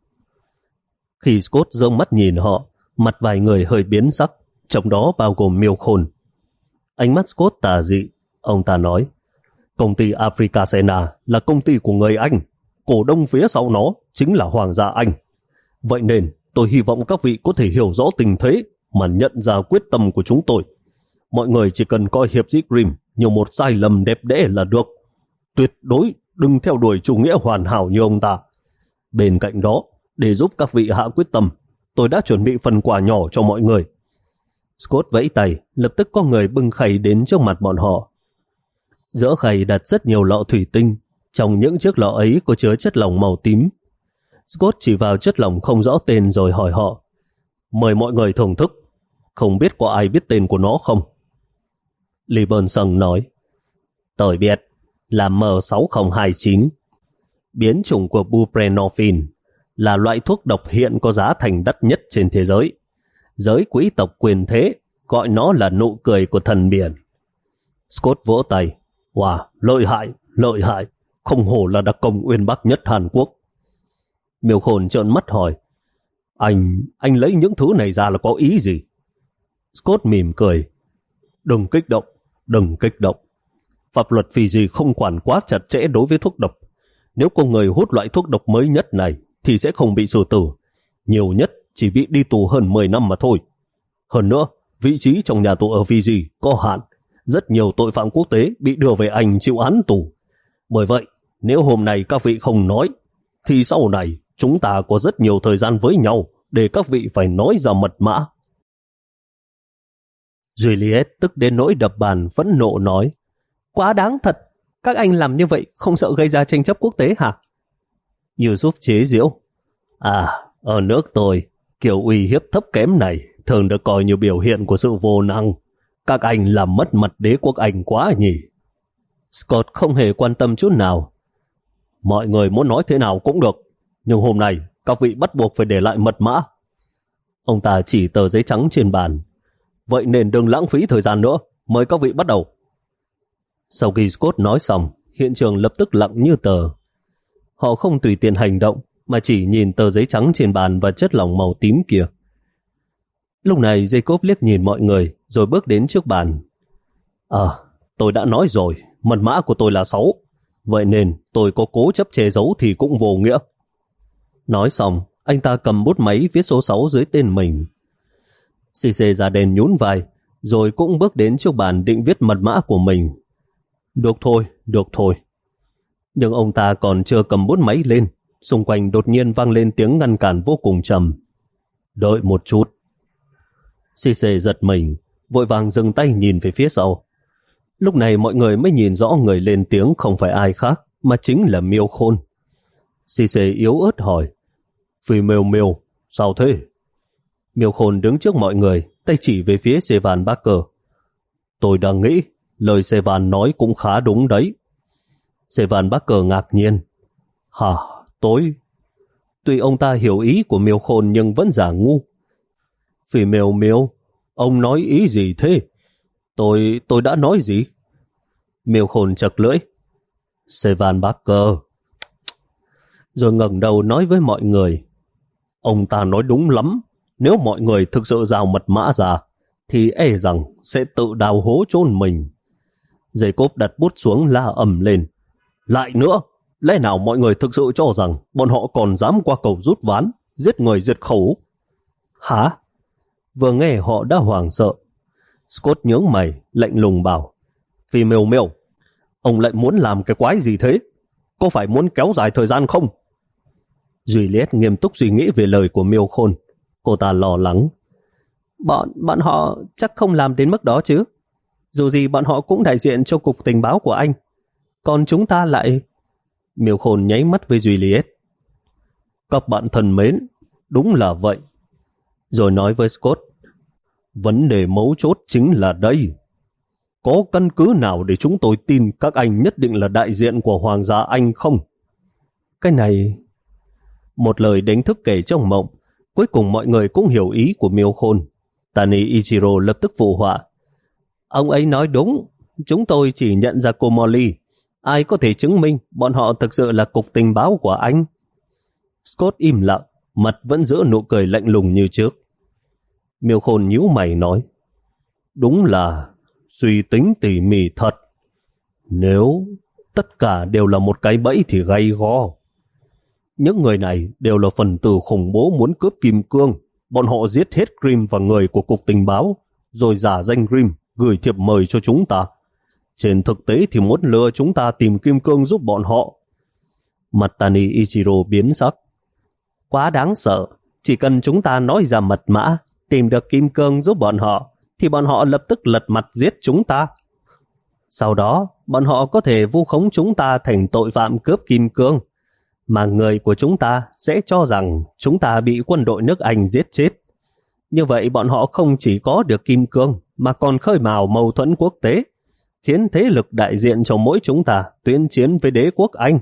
Khi Scott giơ mắt nhìn họ, mặt vài người hơi biến sắc, trong đó bao gồm Miêu Khôn. Ánh mắt Scott tà dị, ông ta nói. Công ty Africa Sena là công ty của người Anh, cổ đông phía sau nó chính là Hoàng gia Anh. Vậy nên tôi hy vọng các vị có thể hiểu rõ tình thế mà nhận ra quyết tâm của chúng tôi. Mọi người chỉ cần coi hiệp sĩ Grimm như một sai lầm đẹp đẽ là được. Tuyệt đối đừng theo đuổi chủ nghĩa hoàn hảo như ông ta. Bên cạnh đó, để giúp các vị hạ quyết tâm, tôi đã chuẩn bị phần quà nhỏ cho mọi người. Scott vẫy tay, lập tức có người bưng khay đến trước mặt bọn họ. Giữa khay đặt rất nhiều lọ thủy tinh, Trong những chiếc lọ ấy có chứa chất lỏng màu tím. Scott chỉ vào chất lỏng không rõ tên rồi hỏi họ, mời mọi người thưởng thức, không biết có ai biết tên của nó không? Livingston nói, tôi biết, là M sáu không hai chín. Biến chủng của buprenorphine, là loại thuốc độc hiện có giá thành đắt nhất trên thế giới. Giới quý tộc quyền thế gọi nó là nụ cười của thần biển. Scott vỗ tay, wow, lợi hại, lợi hại, không hổ là đặc công uyên bác nhất Hàn Quốc. Miêu Khôn trợn mắt hỏi, anh, anh lấy những thứ này ra là có ý gì? Scott mỉm cười, đừng kích động, đừng kích động. Pháp luật Fiji không quản quá chặt chẽ đối với thuốc độc. Nếu có người hút loại thuốc độc mới nhất này thì sẽ không bị xử tử. Nhiều nhất chỉ bị đi tù hơn mười năm mà thôi. Hơn nữa, vị trí trong nhà tù ở Fiji có hạn. Rất nhiều tội phạm quốc tế bị đưa về Anh chịu án tù. Bởi vậy, nếu hôm nay các vị không nói, thì sau này chúng ta có rất nhiều thời gian với nhau để các vị phải nói ra mật mã. Juliet tức đến nỗi đập bàn phẫn nộ nói, quá đáng thật, các anh làm như vậy không sợ gây ra tranh chấp quốc tế hả? Yusuf chế giễu, à, ở nước tôi, kiểu uy hiếp thấp kém này thường được coi như biểu hiện của sự vô năng. Các anh làm mất mặt đế quốc Anh quá nhỉ? Scott không hề quan tâm chút nào. Mọi người muốn nói thế nào cũng được, nhưng hôm nay các vị bắt buộc phải để lại mật mã. Ông ta chỉ tờ giấy trắng trên bàn. Vậy nên đừng lãng phí thời gian nữa, mời các vị bắt đầu. Sau khi Scott nói xong, hiện trường lập tức lặng như tờ. Họ không tùy tiện hành động, mà chỉ nhìn tờ giấy trắng trên bàn và chất lỏng màu tím kia. Lúc này Jacob liếc nhìn mọi người, rồi bước đến trước bàn. À, tôi đã nói rồi, mật mã của tôi là sáu. Vậy nên tôi có cố chấp che giấu thì cũng vô nghĩa. Nói xong, anh ta cầm bút máy viết số sáu dưới tên mình. xê xê da đen nhún vai, rồi cũng bước đến trước bàn định viết mật mã của mình. Được thôi, được thôi. Nhưng ông ta còn chưa cầm bút máy lên, xung quanh đột nhiên vang lên tiếng ngăn cản vô cùng trầm. Đợi một chút. xê xê giật mình, vội vàng dừng tay nhìn về phía sau. Lúc này mọi người mới nhìn rõ người lên tiếng không phải ai khác, mà chính là Miêu Khôn. xê xê yếu ớt hỏi, Phi Miêu Miêu, sao thế? Miêu Khôn đứng trước mọi người, tay chỉ về phía Sevan Barker. Tôi đang nghĩ, lời Sevan nói cũng khá đúng đấy. Sevan Barker ngạc nhiên. Hả, tôi? Tuy ông ta hiểu ý của Miêu Khôn nhưng vẫn giả ngu. Phi Miêu Miêu, ông nói ý gì thế? Tôi, tôi đã nói gì? Miêu Khôn chật lưỡi. Sevan Barker. Rồi ngẩng đầu nói với mọi người. Ông ta nói đúng lắm. Nếu mọi người thực sự rào mật mã ra, thì e rằng sẽ tự đào hố chôn mình. Jacob đặt bút xuống la ầm lên. Lại nữa, lẽ nào mọi người thực sự cho rằng bọn họ còn dám qua cầu rút ván, giết người diệt khẩu? Hả? Vừa nghe họ đã hoảng sợ. Scott nhướng mày, lạnh lùng bảo. Phi Miêu Miêu, ông lại muốn làm cái quái gì thế? Có phải muốn kéo dài thời gian không? Juliet nghiêm túc suy nghĩ về lời của Miêu Khôn. Cô ta lo lắng. Bọn, bọn họ chắc không làm đến mức đó chứ. Dù gì bọn họ cũng đại diện cho cục tình báo của anh. Còn chúng ta lại... Miêu Khôn nháy mắt với Juliet. Các bạn thân mến, đúng là vậy. Rồi nói với Scott. Vấn đề mấu chốt chính là đây. Có căn cứ nào để chúng tôi tin các anh nhất định là đại diện của Hoàng gia Anh không? Cái này... Một lời đánh thức kể trong mộng. Cuối cùng mọi người cũng hiểu ý của Miêu Khôn. Tani Ichiro lập tức phụ họa. Ông ấy nói đúng. Chúng tôi chỉ nhận ra cô Molly. Ai có thể chứng minh bọn họ thực sự là cục tình báo của anh? Scott im lặng, mặt vẫn giữ nụ cười lạnh lùng như trước. Miêu Khôn nhíu mày nói. Đúng là suy tính tỉ mỉ thật. Nếu tất cả đều là một cái bẫy thì gay go. Những người này đều là phần tử khủng bố muốn cướp kim cương. Bọn họ giết hết Grimm và người của cục tình báo, rồi giả danh Grimm gửi thiệp mời cho chúng ta. Trên thực tế thì muốn lừa chúng ta tìm kim cương giúp bọn họ. Mặt Tani Ichiro biến sắc. Quá đáng sợ. Chỉ cần chúng ta nói ra mật mã, tìm được kim cương giúp bọn họ, thì bọn họ lập tức lật mặt giết chúng ta. Sau đó, bọn họ có thể vu khống chúng ta thành tội phạm cướp kim cương, mà người của chúng ta sẽ cho rằng chúng ta bị quân đội nước Anh giết chết. Như vậy bọn họ không chỉ có được kim cương mà còn khơi mào mâu thuẫn quốc tế, khiến thế lực đại diện cho mỗi chúng ta tuyên chiến với đế quốc Anh.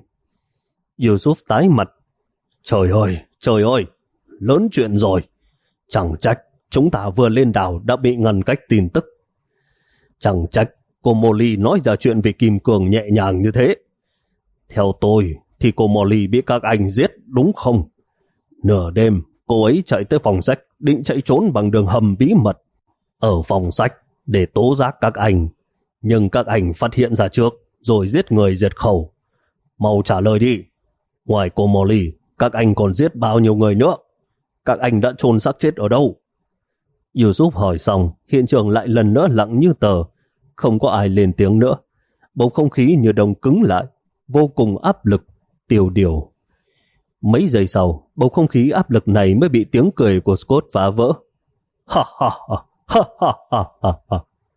Yusuf tái mặt. Trời ơi, trời ơi, lớn chuyện rồi. Chẳng trách chúng ta vừa lên đảo đã bị ngăn cách tin tức. Chẳng trách cô Molly nói ra chuyện về kim cương nhẹ nhàng như thế. Theo tôi thì cô Molly bị các anh giết đúng không? Nửa đêm cô ấy chạy tới phòng sách, định chạy trốn bằng đường hầm bí mật ở phòng sách để tố giác các anh. Nhưng các anh phát hiện ra trước rồi giết người diệt khẩu. Mau trả lời đi. Ngoài cô Molly, các anh còn giết bao nhiêu người nữa? Các anh đã chôn xác chết ở đâu? Yusuf hỏi xong, hiện trường lại lần nữa lặng như tờ. Không có ai lên tiếng nữa. Bầu không khí như đông cứng lại, vô cùng áp lực, tiêu điều. Mấy giây sau, bầu không khí áp lực này mới bị tiếng cười của Scott phá vỡ. Ha ha ha ha ha ha ha ha.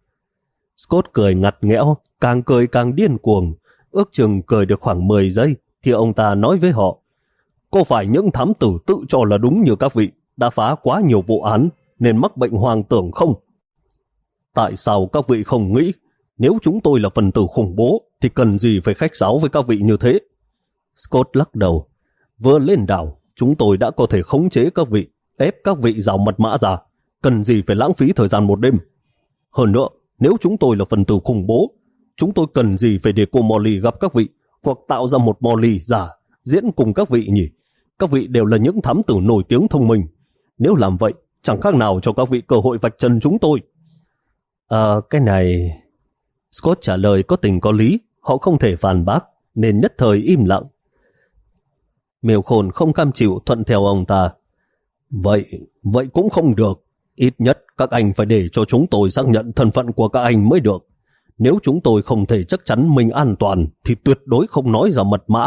Scott cười ngặt nghẽo, càng cười càng điên cuồng. Ước chừng cười được khoảng mười giây thì ông ta nói với họ: có phải những thám tử tự cho là đúng như các vị đã phá quá nhiều vụ án nên mắc bệnh hoang tưởng không? Tại sao các vị không nghĩ nếu chúng tôi là phần tử khủng bố thì cần gì phải khách sáo với các vị như thế? Scott lắc đầu. Vừa lên đảo, chúng tôi đã có thể khống chế các vị, ép các vị rào mật mã ra. Cần gì phải lãng phí thời gian một đêm? Hơn nữa, nếu chúng tôi là phần tử khủng bố, chúng tôi cần gì phải để cô Molly gặp các vị hoặc tạo ra một Molly giả diễn cùng các vị nhỉ? Các vị đều là những thám tử nổi tiếng thông minh. Nếu làm vậy, chẳng khác nào cho các vị cơ hội vạch trần chúng tôi. À, cái này... Scott trả lời có tình có lý, họ không thể phản bác, nên nhất thời im lặng. Miêu Khôn không cam chịu thuận theo ông ta. Vậy, vậy cũng không được. Ít nhất các anh phải để cho chúng tôi xác nhận thân phận của các anh mới được. Nếu chúng tôi không thể chắc chắn mình an toàn thì tuyệt đối không nói ra mật mã.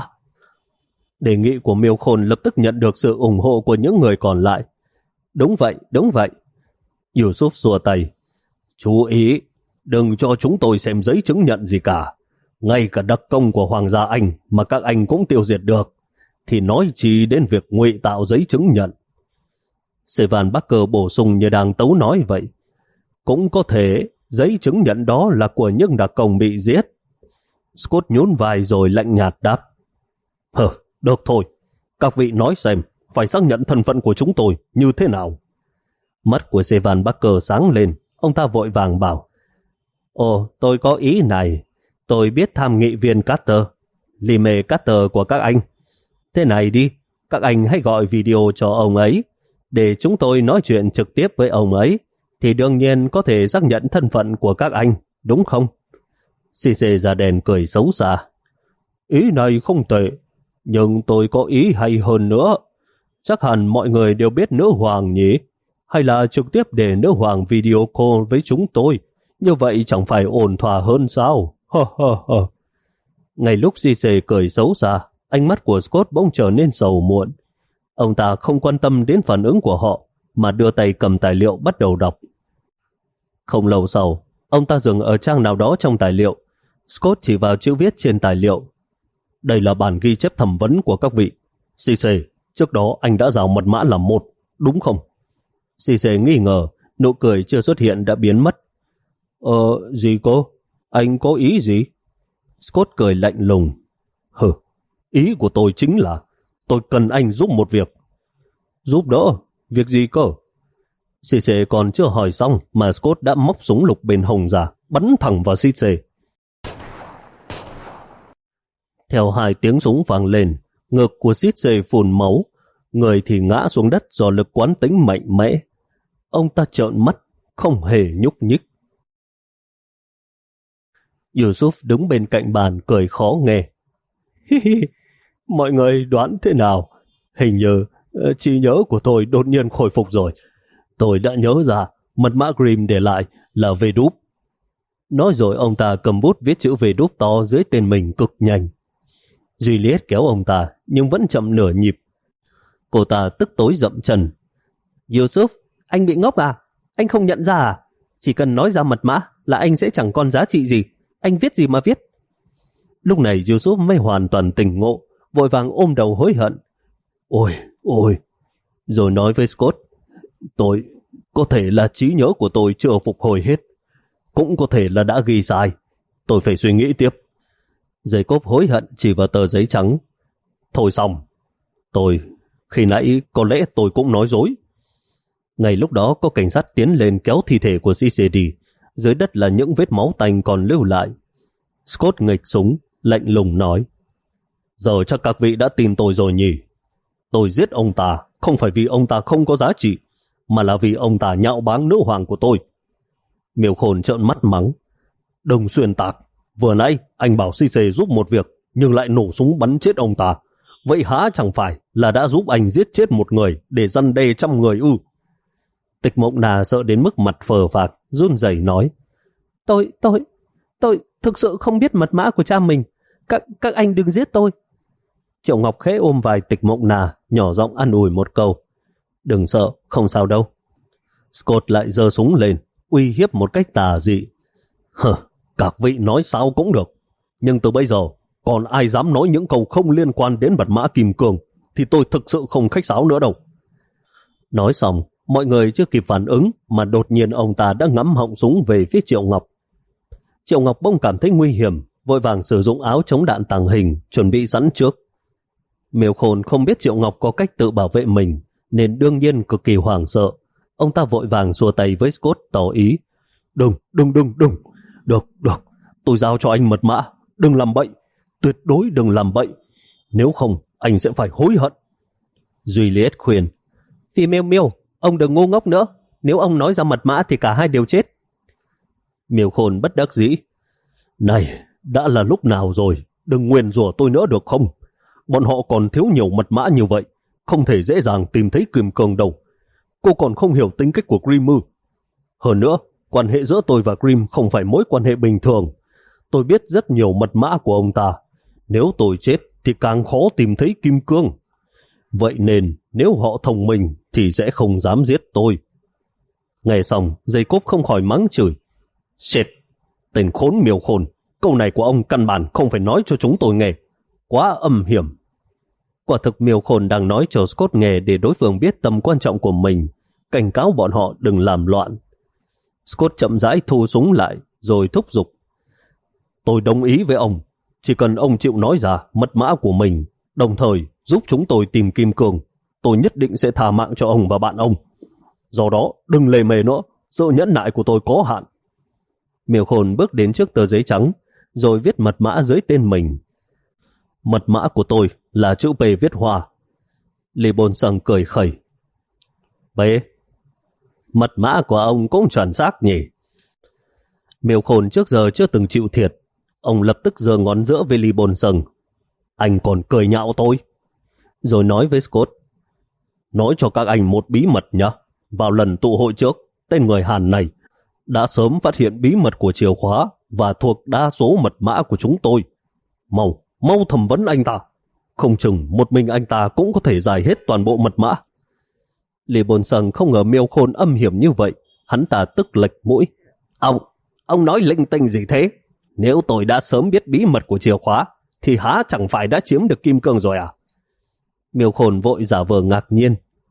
Đề nghị của Miêu Khôn lập tức nhận được sự ủng hộ của những người còn lại. Đúng vậy, đúng vậy. Yusuf xua tay. Chú ý, đừng cho chúng tôi xem giấy chứng nhận gì cả. Ngay cả đặc công của Hoàng gia Anh mà các anh cũng tiêu diệt được, thì nói chi đến việc ngụy tạo giấy chứng nhận. Sevan Barker bổ sung như đang tấu nói vậy. Cũng có thể giấy chứng nhận đó là của những đặc công bị giết. Scott nhún vai rồi lạnh nhạt đáp. Hờ, được thôi. Các vị nói xem, phải xác nhận thân phận của chúng tôi như thế nào? Mắt của Sevan Barker sáng lên, ông ta vội vàng bảo. Ồ, tôi có ý này. Tôi biết tham nghị viên Carter, lì mề Carter của các anh. Thế này đi, các anh hãy gọi video cho ông ấy, để chúng tôi nói chuyện trực tiếp với ông ấy, thì đương nhiên có thể xác nhận thân phận của các anh, đúng không? Xì xê da đen cười xấu xa. Ý này không tệ, nhưng tôi có ý hay hơn nữa. Chắc hẳn mọi người đều biết nữ hoàng nhỉ? Hay là trực tiếp để nữ hoàng video call với chúng tôi? Như vậy chẳng phải ổn thỏa hơn sao? Ha ha ha. Ngay lúc xì xê cười xấu xa, ánh mắt của Scott bỗng trở nên sầu muộn. Ông ta không quan tâm đến phản ứng của họ, mà đưa tay cầm tài liệu bắt đầu đọc. Không lâu sau, ông ta dừng ở trang nào đó trong tài liệu. Scott chỉ vào chữ viết trên tài liệu. Đây là bản ghi chép thẩm vấn của các vị. xê xê, trước đó anh đã rào mật mã là một, đúng không? xê xê nghi ngờ, nụ cười chưa xuất hiện đã biến mất. Ờ, gì cô? Anh có ý gì? Scott cười lạnh lùng. Hừ, ý của tôi chính là tôi cần anh giúp một việc. Giúp đỡ? Việc gì cơ? xê xê còn chưa hỏi xong mà Scott đã móc súng lục bên hông ra, bắn thẳng vào xê xê. Theo hai tiếng súng vang lên, ngực của xê xê phun máu, người thì ngã xuống đất do lực quán tính mạnh mẽ. Ông ta trợn mắt, không hề nhúc nhích. Yusuf đứng bên cạnh bàn cười khó nghe. Hi hi, mọi người đoán thế nào? Hình như uh, trí nhớ của tôi đột nhiên khôi phục rồi. Tôi đã nhớ ra mật mã Grimm để lại là V đúp. Nói rồi ông ta cầm bút viết chữ V đúp to dưới tên mình cực nhanh. Juliet kéo ông ta nhưng vẫn chậm nửa nhịp. Cô ta tức tối dậm chân. Yusuf, anh bị ngốc à? Anh không nhận ra à? Chỉ cần nói ra mật mã là anh sẽ chẳng còn giá trị gì. anh viết gì mà viết? Lúc này Yusuf mới hoàn toàn tỉnh ngộ, vội vàng ôm đầu hối hận. Ôi, ôi, rồi nói với Scott, tôi, có thể là trí nhớ của tôi chưa phục hồi hết, cũng có thể là đã ghi sai, tôi phải suy nghĩ tiếp. Jacob hối hận chỉ vào tờ giấy trắng. Thôi xong, tôi, khi nãy có lẽ tôi cũng nói dối. Ngay lúc đó có cảnh sát tiến lên kéo thi thể của xê xê đê, dưới đất là những vết máu tanh còn lưu lại. Scott nghịch súng, lạnh lùng nói, giờ chắc các vị đã tin tôi rồi nhỉ? Tôi giết ông ta không phải vì ông ta không có giá trị, mà là vì ông ta nhạo báng nữ hoàng của tôi. Miêu Khôn trợn mắt mắng, đừng xuyên tạc, vừa nãy anh bảo xê xê giúp một việc nhưng lại nổ súng bắn chết ông ta, vậy há chẳng phải là đã giúp anh giết chết một người để răn đe trăm người ư? Tịch Mộng Na sợ đến mức mặt phờ phạc, run rẩy nói, tôi, tôi, tôi thực sự không biết mật mã của cha mình, các, các anh đừng giết tôi. Triệu Ngọc khẽ ôm vai Tịch Mộng Na, nhỏ giọng an ủi một câu, đừng sợ, không sao đâu. Scott lại giơ súng lên, uy hiếp một cách tà dị. Hờ, các vị nói sao cũng được, nhưng từ bây giờ còn ai dám nói những câu không liên quan đến mật mã kim cương thì tôi thực sự không khách sáo nữa đâu. Nói xong, mọi người chưa kịp phản ứng mà đột nhiên ông ta đã ngắm họng súng về phía Triệu Ngọc. Triệu Ngọc bỗng cảm thấy nguy hiểm, vội vàng sử dụng áo chống đạn tàng hình chuẩn bị sẵn trước. Miêu Khôn không biết Triệu Ngọc có cách tự bảo vệ mình nên đương nhiên cực kỳ hoảng sợ. Ông ta vội vàng xua tay với Scott tỏ ý, đừng, đừng, đừng, đừng, được, được, tôi giao cho anh mật mã, đừng làm bậy, tuyệt đối đừng làm bậy, nếu không anh sẽ phải hối hận. Juliet khuyên, Phi Miêu Miêu, ông đừng ngu ngốc nữa, nếu ông nói ra mật mã thì cả hai đều chết. Miêu Khôn bất đắc dĩ, này, đã là lúc nào rồi, đừng nguyền rủa tôi nữa được không? Bọn họ còn thiếu nhiều mật mã như vậy, không thể dễ dàng tìm thấy kim cương đâu. Cô còn không hiểu tính cách của Grimm ư? Hơn nữa, quan hệ giữa tôi và Grimm không phải mối quan hệ bình thường. Tôi biết rất nhiều mật mã của ông ta. Nếu tôi chết thì càng khó tìm thấy kim cương. Vậy nên nếu họ thông minh thì sẽ không dám giết tôi. Nghe xong, Jacob không khỏi mắng chửi. Shit, tên khốn Miêu Khôn, câu này của ông căn bản không phải nói cho chúng tôi nghe. Quá âm hiểm. Quả thực Miêu Khôn đang nói cho Scott nghe để đối phương biết tầm quan trọng của mình, cảnh cáo bọn họ đừng làm loạn. Scott chậm rãi thu súng lại rồi thúc giục. Tôi đồng ý với ông, chỉ cần ông chịu nói ra mật mã của mình, đồng thời giúp chúng tôi tìm kim cương, tôi nhất định sẽ tha mạng cho ông và bạn ông. Do đó đừng lề mề nữa, sự nhẫn nại của tôi có hạn. Miêu Khôn bước đến trước tờ giấy trắng rồi viết mật mã dưới tên mình. Mật mã của tôi là chữ P viết hoa. Lý Bồn Sằng cười khẩy. B. Mật mã của ông cũng chuẩn xác nhỉ. Miêu Khôn trước giờ chưa từng chịu thiệt. Ông lập tức giơ ngón giữa với Lý Bồn Sằng. Anh còn cười nhạo tôi. Rồi nói với Scott. Nói cho các anh một bí mật nhé. Vào lần tụ hội trước, tên người Hàn này đã sớm phát hiện bí mật của chìa khóa và thuộc đa số mật mã của chúng tôi. Mau, mau thẩm vấn anh ta. Không chừng một mình anh ta cũng có thể giải hết toàn bộ mật mã. Lý Bồn Sằng không ngờ Miêu Khôn âm hiểm như vậy. Hắn ta tức lệch mũi. Ông, ông nói linh tinh gì thế? Nếu tôi đã sớm biết bí mật của chìa khóa thì há chẳng phải đã chiếm được kim cương rồi à? Miêu Khôn vội giả vờ ngạc nhiên.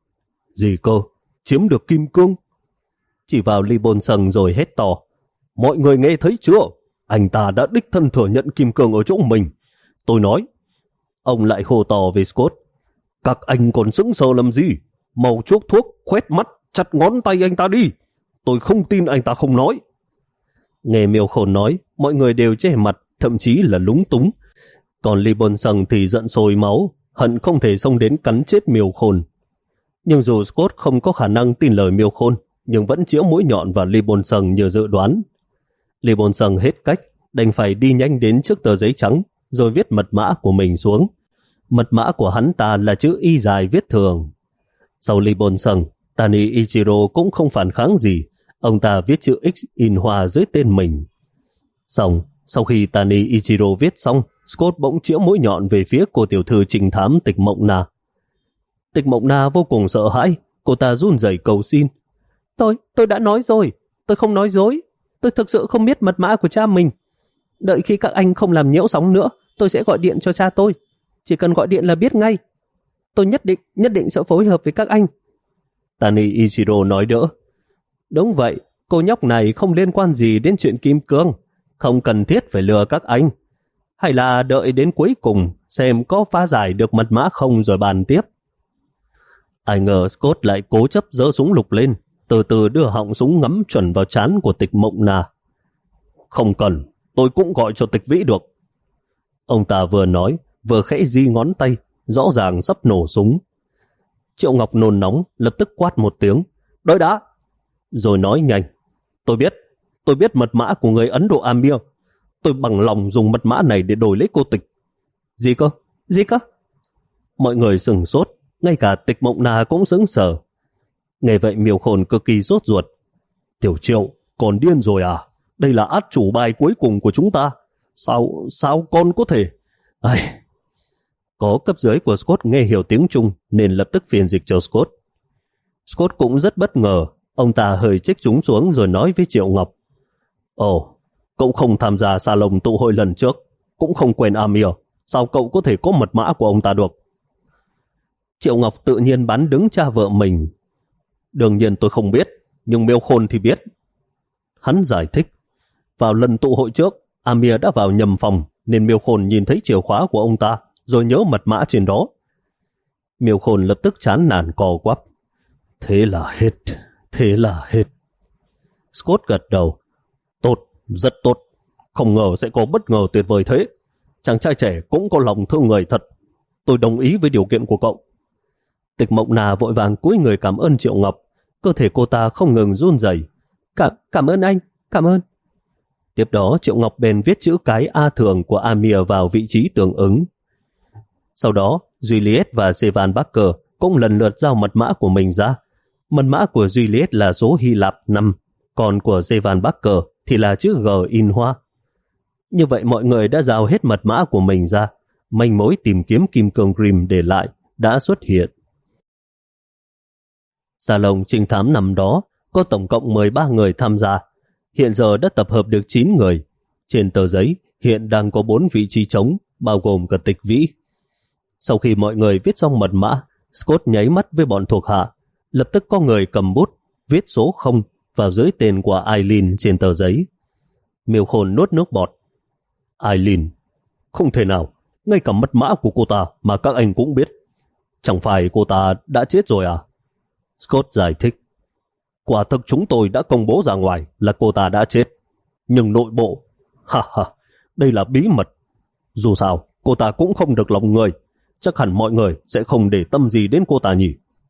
Gì cơ? Chiếm được kim cương? Chỉ vào Lý Bồn Sằng rồi hét to. Mọi người nghe thấy chưa? Anh ta đã đích thân thừa nhận kim cương ở chỗ mình. Tôi nói. Ông lại hô to về Scott. Các anh còn sững sờ làm gì? Mau chuốc thuốc, khoét mắt, chặt ngón tay anh ta đi. Tôi không tin anh ta không nói. Nghe Miêu Khôn nói, mọi người đều che mặt, thậm chí là lúng túng. Còn Lý Bồn Sằng thì giận sôi máu, hận không thể xông đến cắn chết Miêu Khôn. Nhưng dù Scott không có khả năng tin lời Miêu Khôn, nhưng vẫn chĩa mũi nhọn vào Lý Bồn Sằng như dự đoán. Lý Bồn Sằng hết cách, đành phải đi nhanh đến trước tờ giấy trắng, rồi viết mật mã của mình xuống. Mật mã của hắn ta là chữ Y dài viết thường. Sau Lý Bồn Sằng, Tani Ichiro cũng không phản kháng gì. Ông ta viết chữ X in hoa dưới tên mình. Xong, sau khi Tani Ichiro viết xong, Scott bỗng chĩa mũi nhọn về phía cô tiểu thư trinh thám Tịch Mộng Na. Tịch Mộng Na vô cùng sợ hãi, cô ta run rẩy cầu xin. Tôi, tôi đã nói rồi, tôi không nói dối. Tôi thực sự không biết mật mã của cha mình. Đợi khi các anh không làm nhiễu sóng nữa, tôi sẽ gọi điện cho cha tôi. Chỉ cần gọi điện là biết ngay. Tôi nhất định, nhất định sẽ phối hợp với các anh. Tani Ichiro nói đỡ. Đúng vậy, cô nhóc này không liên quan gì đến chuyện kim cương. Không cần thiết phải lừa các anh. Hay là đợi đến cuối cùng xem có phá giải được mật mã không rồi bàn tiếp. Ai ngờ Scott lại cố chấp giơ súng lục lên, từ từ đưa họng súng ngắm chuẩn vào trán của Tịch Mộng Na. Không cần, tôi cũng gọi cho Tịch Vĩ được. Ông ta vừa nói, vừa khẽ di ngón tay, rõ ràng sắp nổ súng. Triệu Ngọc nôn nóng, lập tức quát một tiếng, đợi đã, rồi nói nhanh, tôi biết, tôi biết mật mã của người Ấn Độ Amir. Tôi bằng lòng dùng mật mã này để đổi lấy cô Tịch. Gì cơ? Gì cơ? Mọi người sửng sốt, ngay cả Tịch Mộng Na cũng sững sờ. Nghe vậy Miêu Khôn cực kỳ sốt ruột. Tiểu Triệu, còn điên rồi à? Đây là át chủ bài cuối cùng của chúng ta. Sao, sao con có thể... Ai... Có cấp dưới của Scott nghe hiểu tiếng Trung nên lập tức phiền dịch cho Scott. Scott cũng rất bất ngờ. Ông ta hơi chích chúng xuống rồi nói với Triệu Ngọc. Ồ, cậu không tham gia salon tụ hội lần trước, cũng không quen Amir. Sao cậu có thể có mật mã của ông ta được? Triệu Ngọc tự nhiên bắn đứng cha vợ mình. Đương nhiên tôi không biết, nhưng Miêu Khôn thì biết. Hắn giải thích. Vào lần tụ hội trước, Amir đã vào nhầm phòng nên Miêu Khôn nhìn thấy chìa khóa của ông ta rồi nhớ mật mã trên đó. Miêu Khôn lập tức chán nản co quắp. Thế là hết, thế là hết. Scott gật đầu. Tốt, rất tốt. Không ngờ sẽ có bất ngờ tuyệt vời thế. Chàng trai trẻ cũng có lòng thương người thật. Tôi đồng ý với điều kiện của cậu. Tịch Mộng Na vội vàng cúi người cảm ơn Triệu Ngọc. Cơ thể cô ta không ngừng run rẩy. Cảm, cảm ơn anh, cảm ơn. Tiếp đó Triệu Ngọc bèn viết chữ cái A thường của Amir vào vị trí tương ứng. Sau đó Juliet và Sevan Barker cũng lần lượt giao mật mã của mình ra. Mật mã của Juliet là số Hy Lạp năm, còn của Sevan Barker thì là chữ G in hoa. Như vậy mọi người đã giao hết mật mã của mình ra. Manh mối tìm kiếm kim cương Grimm để lại đã xuất hiện. Salon trinh thám năm đó có tổng cộng mười ba người tham gia. Hiện giờ đã tập hợp được chín người. Trên tờ giấy hiện đang có bốn vị trí trống, bao gồm cả Tịch Vĩ. Sau khi mọi người viết xong mật mã, Scott nháy mắt với bọn thuộc hạ. Lập tức có người cầm bút, viết số không vào dưới tên của Eileen trên tờ giấy. Miêu Khôn nuốt nước bọt. Eileen? Không thể nào, ngay cả mật mã của cô ta mà các anh cũng biết. Chẳng phải cô ta đã chết rồi à? Scott giải thích. Quả thực chúng tôi đã công bố ra ngoài là cô ta đã chết. Nhưng nội bộ, ha ha, đây là bí mật. Dù sao, cô ta cũng không được lòng người. Chắc hẳn mọi người sẽ không để tâm gì đến cô ta nhỉ.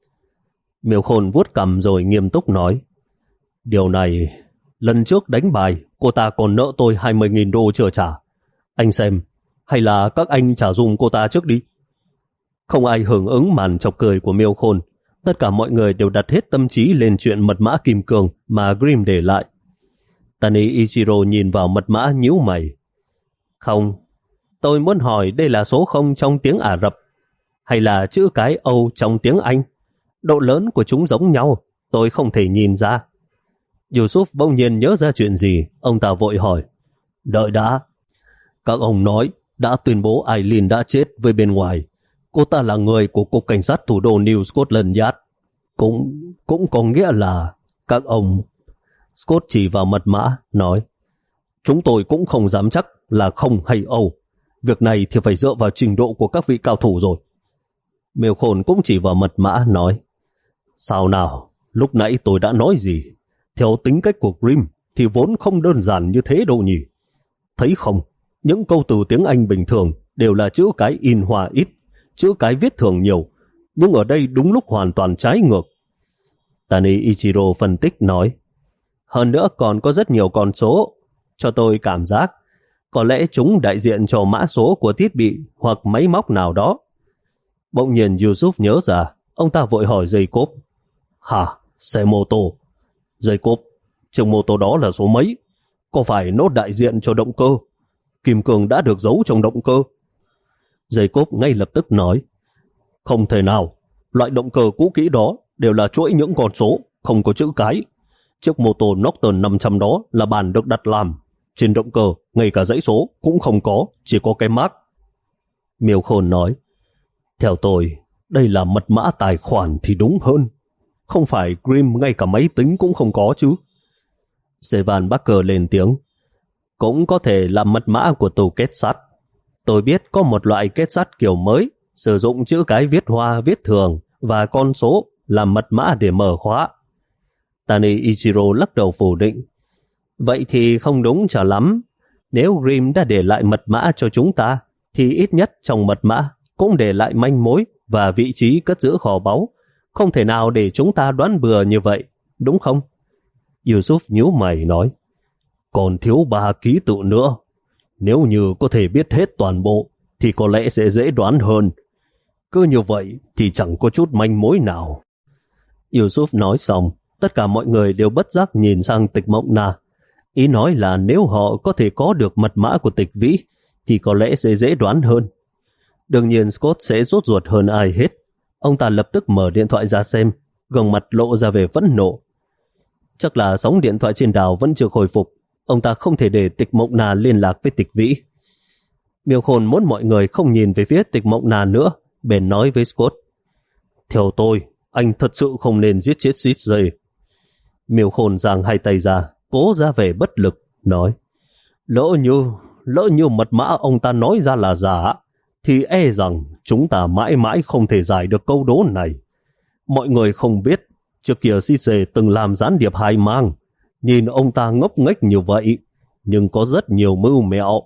Miêu Khôn vuốt cằm rồi nghiêm túc nói. Điều này, lần trước đánh bài, cô ta còn nợ tôi hai mươi nghìn đô chưa trả. Anh xem, hay là các anh trả dùm cô ta trước đi. Không ai hưởng ứng màn chọc cười của Miêu Khôn. Tất cả mọi người đều đặt hết tâm trí lên chuyện mật mã kim cương mà Grimm để lại. Tani Ichiro nhìn vào mật mã nhíu mày. Không, tôi muốn hỏi đây là số không trong tiếng Ả Rập hay là chữ cái Âu trong tiếng Anh. Độ lớn của chúng giống nhau, tôi không thể nhìn ra. Yusuf bỗng nhiên nhớ ra chuyện gì, ông ta vội hỏi. Đợi đã. Các ông nói đã tuyên bố Eileen đã chết với bên ngoài. Cô ta là người của Cục Cảnh sát thủ đô New Scotland Yard. Cũng, cũng có nghĩa là các ông... Scott chỉ vào mật mã, nói. Chúng tôi cũng không dám chắc là không hay Âu. Việc này thì phải dựa vào trình độ của các vị cao thủ rồi. Miêu Khôn cũng chỉ vào mật mã, nói. Sao nào, lúc nãy tôi đã nói gì? Theo tính cách của Grimm thì vốn không đơn giản như thế đâu nhỉ. Thấy không, những câu từ tiếng Anh bình thường đều là chữ cái in hoa ít, chữ cái viết thường nhiều, nhưng ở đây đúng lúc hoàn toàn trái ngược. Tani Ichiro phân tích nói. Hơn nữa còn có rất nhiều con số, cho tôi cảm giác có lẽ chúng đại diện cho mã số của thiết bị hoặc máy móc nào đó. Bỗng nhiên Yusuf nhớ ra, ông ta vội hỏi Jacob. Hả, xe mô tô? Jacob, chiếc mô tô đó là số mấy? Có phải nó đại diện cho động cơ? Kim cương đã được giấu trong động cơ. Jacob ngay lập tức nói. Không thể nào, loại động cơ cũ kỹ đó đều là chuỗi những con số, không có chữ cái. Chiếc mô tô Norton năm trăm đó là bản được đặt làm. trên động cơ, ngay cả dãy số cũng không có, chỉ có cái mác. Miêu Khôn nói, theo tôi, đây là mật mã tài khoản thì đúng hơn. Không phải Grimm ngay cả máy tính cũng không có chứ? Sevan Barker lên tiếng, cũng có thể là mật mã của tủ kết sắt. Tôi biết có một loại kết sắt kiểu mới, sử dụng chữ cái viết hoa viết thường và con số làm mật mã để mở khóa. Tani Ichiro lắc đầu phủ định. Vậy thì không đúng cho lắm. Nếu Grimm đã để lại mật mã cho chúng ta, thì ít nhất trong mật mã cũng để lại manh mối và vị trí cất giữ kho báu. Không thể nào để chúng ta đoán bừa như vậy, đúng không? Yusuf nhíu mày nói, còn thiếu ba ký tự nữa. Nếu như có thể biết hết toàn bộ, thì có lẽ sẽ dễ đoán hơn. Cứ như vậy thì chẳng có chút manh mối nào. Yusuf nói xong, tất cả mọi người đều bất giác nhìn sang Tịch Mộng Na. Ý nói là nếu họ có thể có được mật mã của Tịch Vĩ, thì có lẽ sẽ dễ đoán hơn. Đương nhiên Scott sẽ rốt ruột hơn ai hết. Ông ta lập tức mở điện thoại ra xem, gương mặt lộ ra vẻ phẫn nộ. Chắc là sóng điện thoại trên đảo vẫn chưa khôi phục. Ông ta không thể để Tịch Mộng Na liên lạc với Tịch Vĩ. Miêu Khôn muốn mọi người không nhìn về phía Tịch Mộng Na nữa, bèn nói với Scott, theo tôi, anh thật sự không nên giết chết xê jê. Miêu Khôn giang hai tay ra, cố ra vẻ bất lực, nói, lỡ như, lỡ như mật mã ông ta nói ra là giả, thì e rằng chúng ta mãi mãi không thể giải được câu đố này. Mọi người không biết, trước kia xê jê từng làm gián điệp hai mang. Nhìn ông ta ngốc nghếch như vậy, nhưng có rất nhiều mưu mẹo.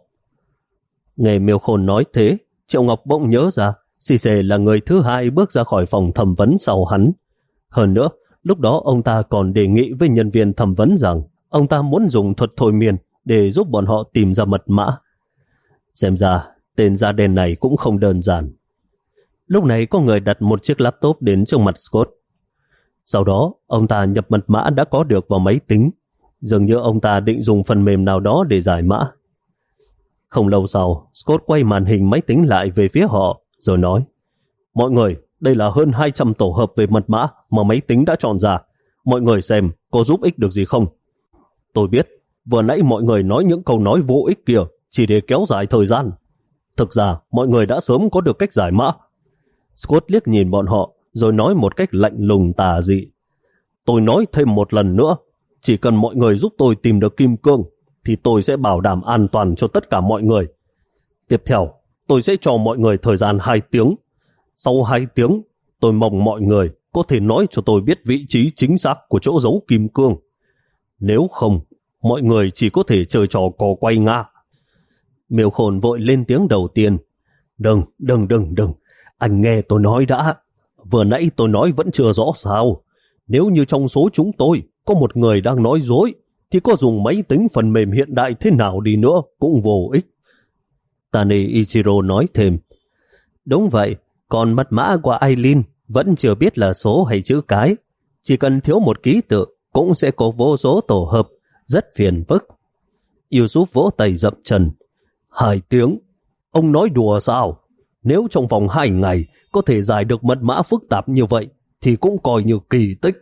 Nghe Miêu Khôn nói thế, Triệu Ngọc bỗng nhớ ra xê jê là người thứ hai bước ra khỏi phòng thẩm vấn sau hắn. Hơn nữa, lúc đó ông ta còn đề nghị với nhân viên thẩm vấn rằng ông ta muốn dùng thuật thôi miên để giúp bọn họ tìm ra mật mã. Xem ra, tên da đen này cũng không đơn giản. Lúc này có người đặt một chiếc laptop đến trước mặt Scott. Sau đó, ông ta nhập mật mã đã có được vào máy tính. Dường như ông ta định dùng phần mềm nào đó để giải mã. Không lâu sau, Scott quay màn hình máy tính lại về phía họ, rồi nói, mọi người, đây là hơn hai trăm tổ hợp về mật mã mà máy tính đã chọn ra. Mọi người xem, có giúp ích được gì không? Tôi biết, vừa nãy mọi người nói những câu nói vô ích kia chỉ để kéo dài thời gian. Thực ra, mọi người đã sớm có được cách giải mã. Scott liếc nhìn bọn họ, rồi nói một cách lạnh lùng tà dị. Tôi nói thêm một lần nữa, chỉ cần mọi người giúp tôi tìm được kim cương, thì tôi sẽ bảo đảm an toàn cho tất cả mọi người. Tiếp theo, tôi sẽ cho mọi người thời gian hai tiếng. Sau hai tiếng, tôi mong mọi người có thể nói cho tôi biết vị trí chính xác của chỗ giấu kim cương. Nếu không, mọi người chỉ có thể chơi trò cò quay Nga. Miêu Khôn vội lên tiếng đầu tiên. Đừng, đừng, đừng, đừng. Anh nghe tôi nói đã. Vừa nãy tôi nói vẫn chưa rõ sao. Nếu như trong số chúng tôi có một người đang nói dối, thì có dùng máy tính phần mềm hiện đại thế nào đi nữa cũng vô ích. Tani Ichiro nói thêm. Đúng vậy, còn mật mã của Aileen vẫn chưa biết là số hay chữ cái. Chỉ cần thiếu một ký tự cũng sẽ có vô số tổ hợp, rất phiền phức. Yusuf vỗ tay dậm chân. Hai tiếng? Ông nói đùa sao? Nếu trong vòng hai ngày có thể giải được mật mã phức tạp như vậy, thì cũng coi như kỳ tích.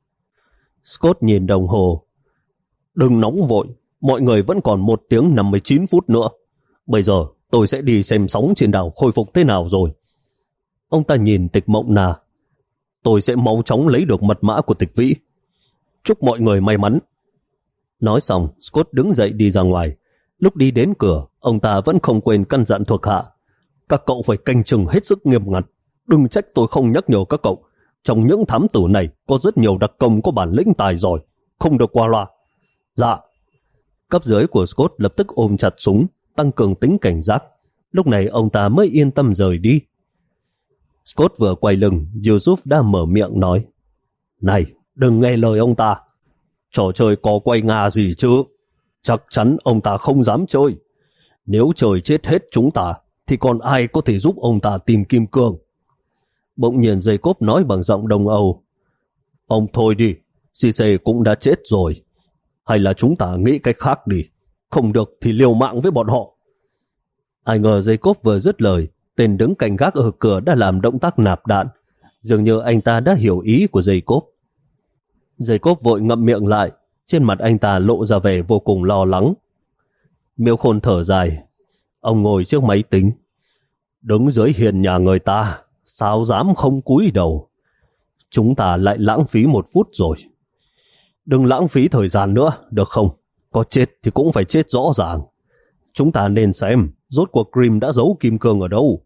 Scott nhìn đồng hồ. Đừng nóng vội, mọi người vẫn còn một tiếng năm mươi chín phút nữa. Bây giờ tôi sẽ đi xem sóng trên đảo khôi phục thế nào rồi. Ông ta nhìn Tịch Mộng Na. Tôi sẽ mau chóng lấy được mật mã của Tịch Vĩ. Chúc mọi người may mắn. Nói xong, Scott đứng dậy đi ra ngoài. Lúc đi đến cửa, ông ta vẫn không quên căn dặn thuộc hạ. Các cậu phải canh chừng hết sức nghiêm ngặt. Đừng trách tôi không nhắc nhở các cậu. Trong những thám tử này có rất nhiều đặc công có bản lĩnh tài giỏi, không được qua loa. Dạ. Cấp dưới của Scott lập tức ôm chặt súng, tăng cường tính cảnh giác. Lúc này ông ta mới yên tâm rời đi. Scott vừa quay lưng, Yusuf đã mở miệng nói. Này, đừng nghe lời ông ta. Trò chơi có quay Nga gì chứ? Chắc chắn ông ta không dám chơi. Nếu trời chết hết chúng ta, thì còn ai có thể giúp ông ta tìm kim cương? Bỗng nhiên Jacob nói bằng giọng Đông Âu. Ông thôi đi, xê xê cũng đã chết rồi. Hay là chúng ta nghĩ cách khác đi. Không được thì liều mạng với bọn họ. Ai ngờ Jacob vừa dứt lời, tên đứng canh gác ở cửa đã làm động tác nạp đạn. Dường như anh ta đã hiểu ý của Jacob. Jacob vội ngậm miệng lại, trên mặt anh ta lộ ra vẻ vô cùng lo lắng. Miêu Khôn thở dài. Ông ngồi trước máy tính. Đứng dưới hiên nhà người ta, sao dám không cúi đầu? Chúng ta lại lãng phí một phút rồi. Đừng lãng phí thời gian nữa, được không? Có chết thì cũng phải chết rõ ràng. Chúng ta nên xem rốt cuộc Grimm đã giấu kim cương ở đâu.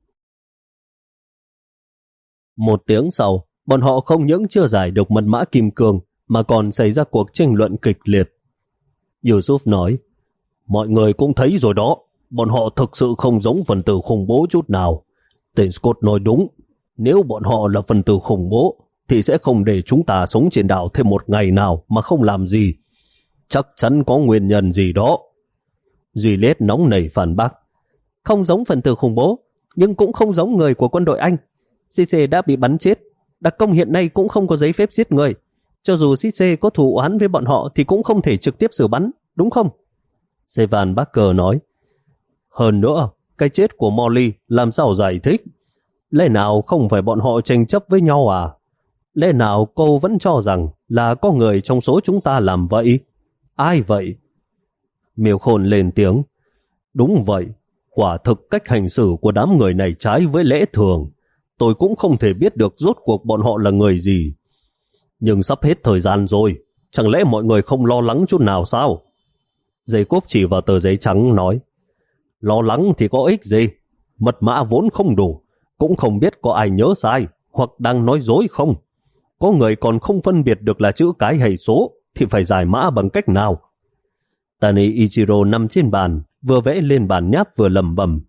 Một tiếng sau, bọn họ không những chưa giải được mật mã kim cương mà còn xảy ra cuộc tranh luận kịch liệt. Yusuf nói, mọi người cũng thấy rồi đó, bọn họ thực sự không giống phần tử khủng bố chút nào. Tên Scott nói đúng, nếu bọn họ là phần tử khủng bố thì sẽ không để chúng ta sống trên đảo thêm một ngày nào mà không làm gì. Chắc chắn có nguyên nhân gì đó. Juliet nóng nảy phản bác. Không giống phần tử khủng bố, nhưng cũng không giống người của quân đội Anh. xê xê đã bị bắn chết. Đặc công hiện nay cũng không có giấy phép giết người. Cho dù xê xê có thù oán với bọn họ thì cũng không thể trực tiếp xử bắn, đúng không? Sevan Barker nói. Hơn nữa, cái chết của Molly làm sao giải thích? Lẽ nào không phải bọn họ tranh chấp với nhau à? Lẽ nào cô vẫn cho rằng là có người trong số chúng ta làm vậy? Ai vậy? Miêu Khôn lên tiếng. Đúng vậy, quả thực cách hành xử của đám người này trái với lẽ thường. Tôi cũng không thể biết được rốt cuộc bọn họ là người gì. Nhưng sắp hết thời gian rồi, chẳng lẽ mọi người không lo lắng chút nào sao? Jacob chỉ vào tờ giấy trắng nói, lo lắng thì có ích gì? Mật mã vốn không đủ, cũng không biết có ai nhớ sai hoặc đang nói dối không. Có người còn không phân biệt được là chữ cái hay số thì phải giải mã bằng cách nào? Tani Ichiro nằm trên bàn, vừa vẽ lên bàn nháp vừa lẩm bẩm.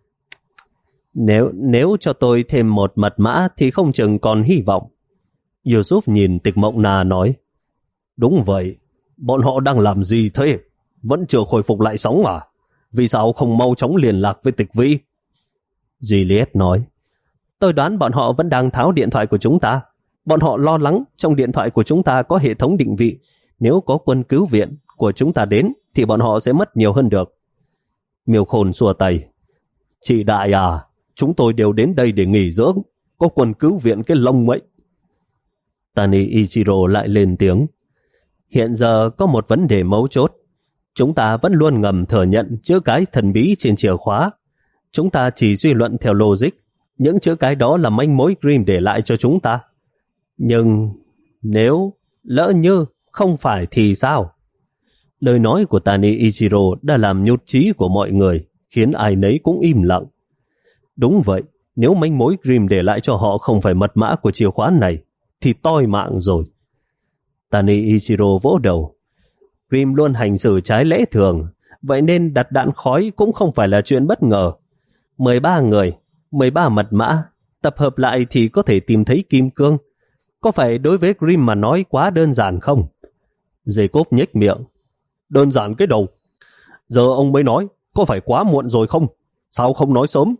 Nếu nếu cho tôi thêm một mật mã thì không chừng còn hy vọng. Yusuf nhìn Tịch Mộng Na nói, đúng vậy, bọn họ đang làm gì thế? Vẫn chưa khôi phục lại sóng à? Vì sao không mau chóng liên lạc với Tịch Vĩ? Juliet nói, tôi đoán bọn họ vẫn đang tháo điện thoại của chúng ta. Bọn họ lo lắng trong điện thoại của chúng ta có hệ thống định vị. Nếu có quân cứu viện của chúng ta đến thì bọn họ sẽ mất nhiều hơn được. Miêu Khôn xua tay. Chị Đại à, chúng tôi đều đến đây để nghỉ dưỡng. Có quân cứu viện cái lông ấy. Tani Ichiro lại lên tiếng. Hiện giờ có một vấn đề mấu chốt. Chúng ta vẫn luôn ngầm thừa nhận chữ cái thần bí trên chìa khóa. Chúng ta chỉ suy luận theo logic. Những chữ cái đó là manh mối Grimm để lại cho chúng ta. Nhưng nếu lỡ như không phải thì sao? Lời nói của Tani Ichiro đã làm nhụt chí của mọi người, khiến ai nấy cũng im lặng. Đúng vậy, nếu manh mối Grimm để lại cho họ không phải mật mã của chìa khóa này, thì toi mạng rồi. Tani Ichiro vỗ đầu. Grimm luôn hành xử trái lẽ thường, vậy nên đặt đạn khói cũng không phải là chuyện bất ngờ. mười ba người, mười ba mật mã, tập hợp lại thì có thể tìm thấy kim cương. Có phải đối với Grimm mà nói quá đơn giản không? Jacob nhếch miệng. Đơn giản cái đầu. Giờ ông mới nói, có phải quá muộn rồi không? Sao không nói sớm?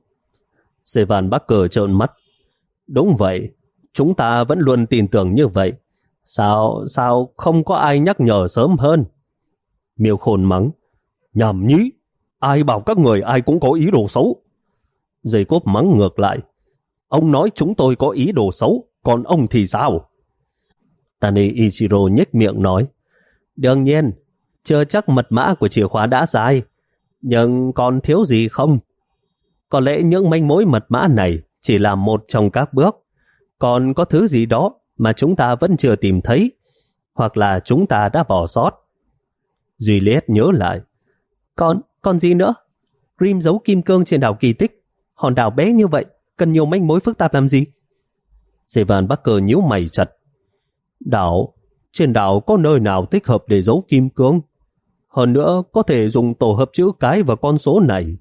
Sevan Barker trợn mắt. Đúng vậy, chúng ta vẫn luôn tin tưởng như vậy. Sao, sao không có ai nhắc nhở sớm hơn? Miêu Khôn mắng. Nhảm nhí, ai bảo các người ai cũng có ý đồ xấu? Jacob mắng ngược lại. Ông nói chúng tôi có ý đồ xấu, còn ông thì sao? Tani Ichiro nhếch miệng nói. Đương nhiên, chưa chắc mật mã của chìa khóa đã sai, nhưng còn thiếu gì không? Có lẽ những manh mối mật mã này chỉ là một trong các bước, còn có thứ gì đó mà chúng ta vẫn chưa tìm thấy, hoặc là chúng ta đã bỏ sót. Juliet nhớ lại. Còn, còn gì nữa? Grimm giấu kim cương trên đảo Kỳ Tích. Hòn đảo bé như vậy, cần nhiều manh mối phức tạp làm gì? Sevan Barker nhíu mày chặt. Đảo, trên đảo có nơi nào thích hợp để giấu kim cương? Hơn nữa, có thể dùng tổ hợp chữ cái và con số này.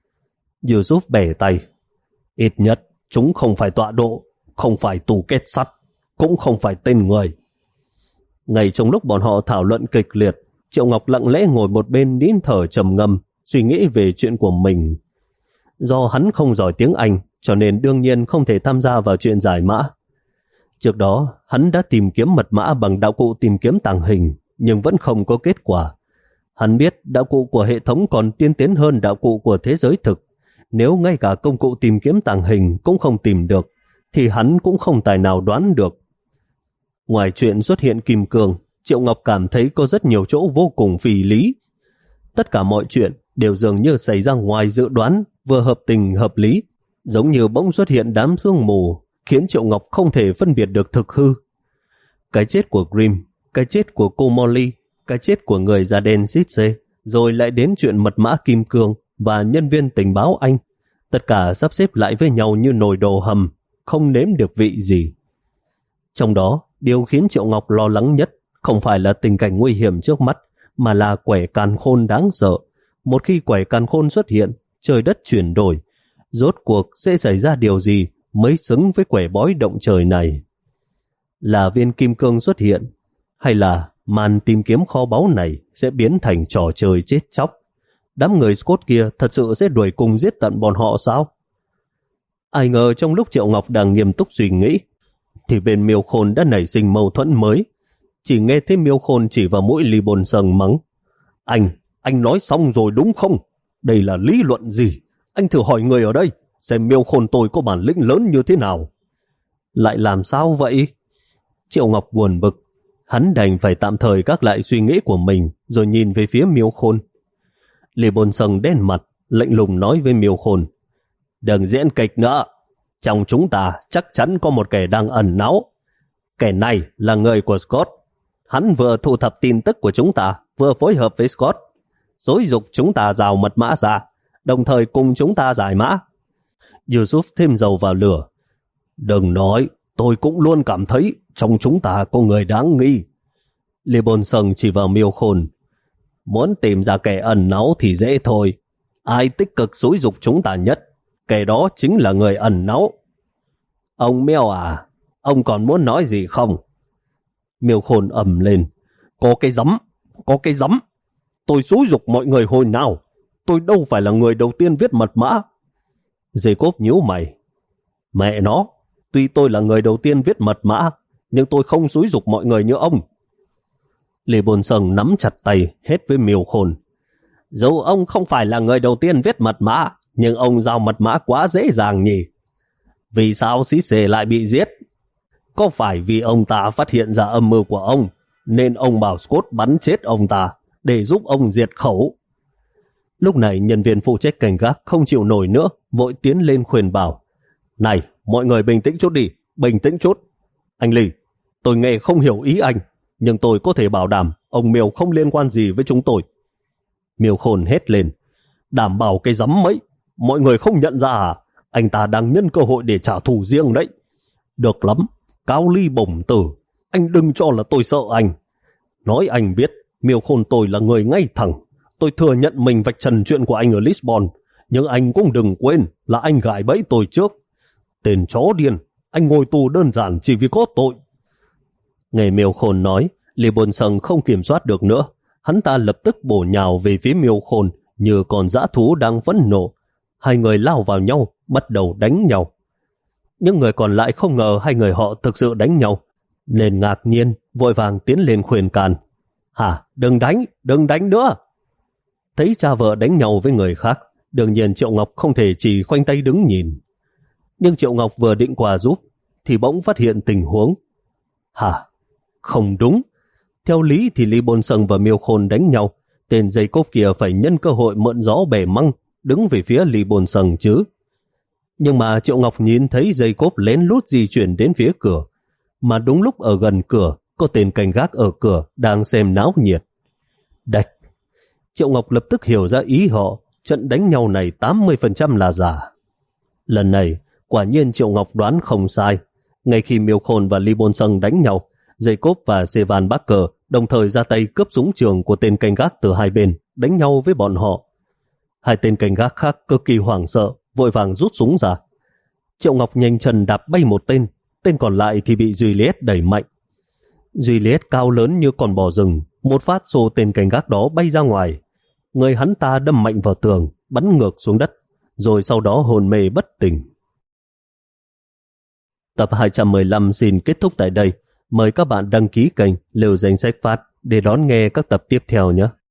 Yusuf bẻ tay. Ít nhất, chúng không phải tọa độ, không phải tủ kết sắt, cũng không phải tên người. Ngay trong lúc bọn họ thảo luận kịch liệt, Triệu Ngọc lặng lẽ ngồi một bên nín thở trầm ngâm, suy nghĩ về chuyện của mình. Do hắn không giỏi tiếng Anh, cho nên đương nhiên không thể tham gia vào chuyện giải mã. Trước đó, hắn đã tìm kiếm mật mã bằng đạo cụ tìm kiếm tàng hình, nhưng vẫn không có kết quả. Hắn biết đạo cụ của hệ thống còn tiên tiến hơn đạo cụ của thế giới thực. Nếu ngay cả công cụ tìm kiếm tàng hình cũng không tìm được, thì hắn cũng không tài nào đoán được. Ngoài chuyện xuất hiện kim cương, Triệu Ngọc cảm thấy có rất nhiều chỗ vô cùng phi lý. Tất cả mọi chuyện đều dường như xảy ra ngoài dự đoán, vừa hợp tình hợp lý, giống như bỗng xuất hiện đám sương mù, khiến Triệu Ngọc không thể phân biệt được thực hư. Cái chết của Grimm, cái chết của cô Molly, cái chết của người da đen Sitze, rồi lại đến chuyện mật mã Kim Cương và nhân viên tình báo Anh. Tất cả sắp xếp lại với nhau như nồi đồ hầm, không nếm được vị gì. Trong đó, điều khiến Triệu Ngọc lo lắng nhất không phải là tình cảnh nguy hiểm trước mắt, mà là quẻ càn khôn đáng sợ. Một khi quẻ càn khôn xuất hiện, trời đất chuyển đổi, rốt cuộc sẽ xảy ra điều gì mới xứng với quẻ bói động trời này? Là viên kim cương xuất hiện, hay là màn tìm kiếm kho báu này sẽ biến thành trò chơi chết chóc? Đám người Scott kia thật sự sẽ đuổi cùng giết tận bọn họ sao? Ai ngờ trong lúc Triệu Ngọc đang nghiêm túc suy nghĩ, thì bên Miêu Khôn đã nảy sinh mâu thuẫn mới. Chỉ nghe thấy Miêu Khôn chỉ vào mũi Lý Bồn Sần mắng: Anh, anh nói xong rồi đúng không? Đây là lý luận gì? Anh thử hỏi người ở đây, xem Miêu Khôn tôi có bản lĩnh lớn như thế nào. Lại làm sao vậy? Triệu Ngọc buồn bực, hắn đành phải tạm thời gác lại suy nghĩ của mình, rồi nhìn về phía Miêu Khôn. Lý Bồn Sần đen mặt, lạnh lùng nói với Miêu Khôn: Đừng diễn kịch nữa, trong chúng ta chắc chắn có một kẻ đang ẩn náu. Kẻ này là người của Scott. Hắn vừa thu thập tin tức của chúng ta, vừa phối hợp với Scott, xúi giục chúng ta rào mật mã ra, đồng thời cùng chúng ta giải mã. Yusuf thêm dầu vào lửa: Đừng nói, tôi cũng luôn cảm thấy trong chúng ta có người đáng nghi. Lý Bồn Sần chỉ vào Miêu Khôn: Muốn tìm ra kẻ ẩn náu thì dễ thôi. Ai tích cực xúi giục chúng ta nhất, kẻ đó chính là người ẩn náu. Ông Miêu à, ông còn muốn nói gì không? Miêu Khôn ầm lên: Có cái rắm, có cái rắm. Tôi xúi giục mọi người hồi nào? Tôi đâu phải là người đầu tiên viết mật mã. Jacob nhíu mày: Mẹ nó, tuy tôi là người đầu tiên viết mật mã, nhưng tôi không xúi giục mọi người như ông. Lý Bồn Sần nắm chặt tay hết với Miêu Khôn: Dù ông không phải là người đầu tiên viết mật mã, nhưng ông giao mật mã quá dễ dàng nhỉ? Vì sao Sĩ Sê lại bị giết? Có phải vì ông ta phát hiện ra âm mưu của ông, nên ông bảo Scott bắn chết ông ta để giúp ông diệt khẩu? Lúc này nhân viên phụ trách cảnh gác không chịu nổi nữa, vội tiến lên khuyên bảo: Này, mọi người bình tĩnh chút đi, bình tĩnh chút. Anh Lý, tôi nghe không hiểu ý anh, nhưng tôi có thể bảo đảm ông Miêu không liên quan gì với chúng tôi. Miêu Khôn hét lên: Đảm bảo cái rắm mấy, mọi người không nhận ra à? Anh ta đang nhân cơ hội để trả thù riêng đấy. Được lắm, Cao Ly bổng tử, anh đừng cho là tôi sợ anh. Nói anh biết, Miêu Khôn tôi là người ngay thẳng. Tôi thừa nhận mình vạch trần chuyện của anh ở Lisbon, nhưng anh cũng đừng quên là anh gài bẫy tôi trước. Tên chó điên, anh ngồi tù đơn giản chỉ vì có tội. Nghe Miêu Khôn nói, Lý Bồn Sần không kiểm soát được nữa. Hắn ta lập tức bổ nhào về phía Miêu Khôn như con dã thú đang phẫn nộ. Hai người lao vào nhau, bắt đầu đánh nhau. Những người còn lại không ngờ hai người họ thực sự đánh nhau, nên ngạc nhiên, vội vàng tiến lên khuyên can: Hả, đừng đánh, đừng đánh nữa. Thấy cha vợ đánh nhau với người khác, đương nhiên Triệu Ngọc không thể chỉ khoanh tay đứng nhìn. Nhưng Triệu Ngọc vừa định qua giúp, thì bỗng phát hiện tình huống. Hả, không đúng. Theo lý thì Lý Bồn Sần và Miêu Khôn đánh nhau, tên dây cốp kia phải nhân cơ hội mượn gió bẻ măng, đứng về phía Lý Bồn Sần chứ. Nhưng mà Triệu Ngọc nhìn thấy dây cốp lén lút di chuyển đến phía cửa, mà đúng lúc ở gần cửa có tên canh gác ở cửa đang xem náo nhiệt. Đạch! Triệu Ngọc lập tức hiểu ra ý họ, trận đánh nhau này tám mươi phần trăm là giả. Lần này, quả nhiên Triệu Ngọc đoán không sai. Ngay khi Miêu Khôn và Lý Bồn Sần đánh nhau, Jacob và Sevan Barker đồng thời ra tay cướp súng trường của tên canh gác từ hai bên, đánh nhau với bọn họ. Hai tên canh gác khác cực kỳ hoảng sợ, vội vàng rút súng ra. Triệu Ngọc nhanh chân đạp bay một tên, tên còn lại thì bị Juliet đẩy mạnh. Juliet cao lớn như con bò rừng, một phát xô tên canh gác đó bay ra ngoài. Người hắn ta đâm mạnh vào tường, bắn ngược xuống đất, rồi sau đó hôn mê bất tỉnh. Tập hai trăm mười lăm xin kết thúc tại đây. Mời các bạn đăng ký kênh Lều Danh Sách Phát để đón nghe các tập tiếp theo nhé.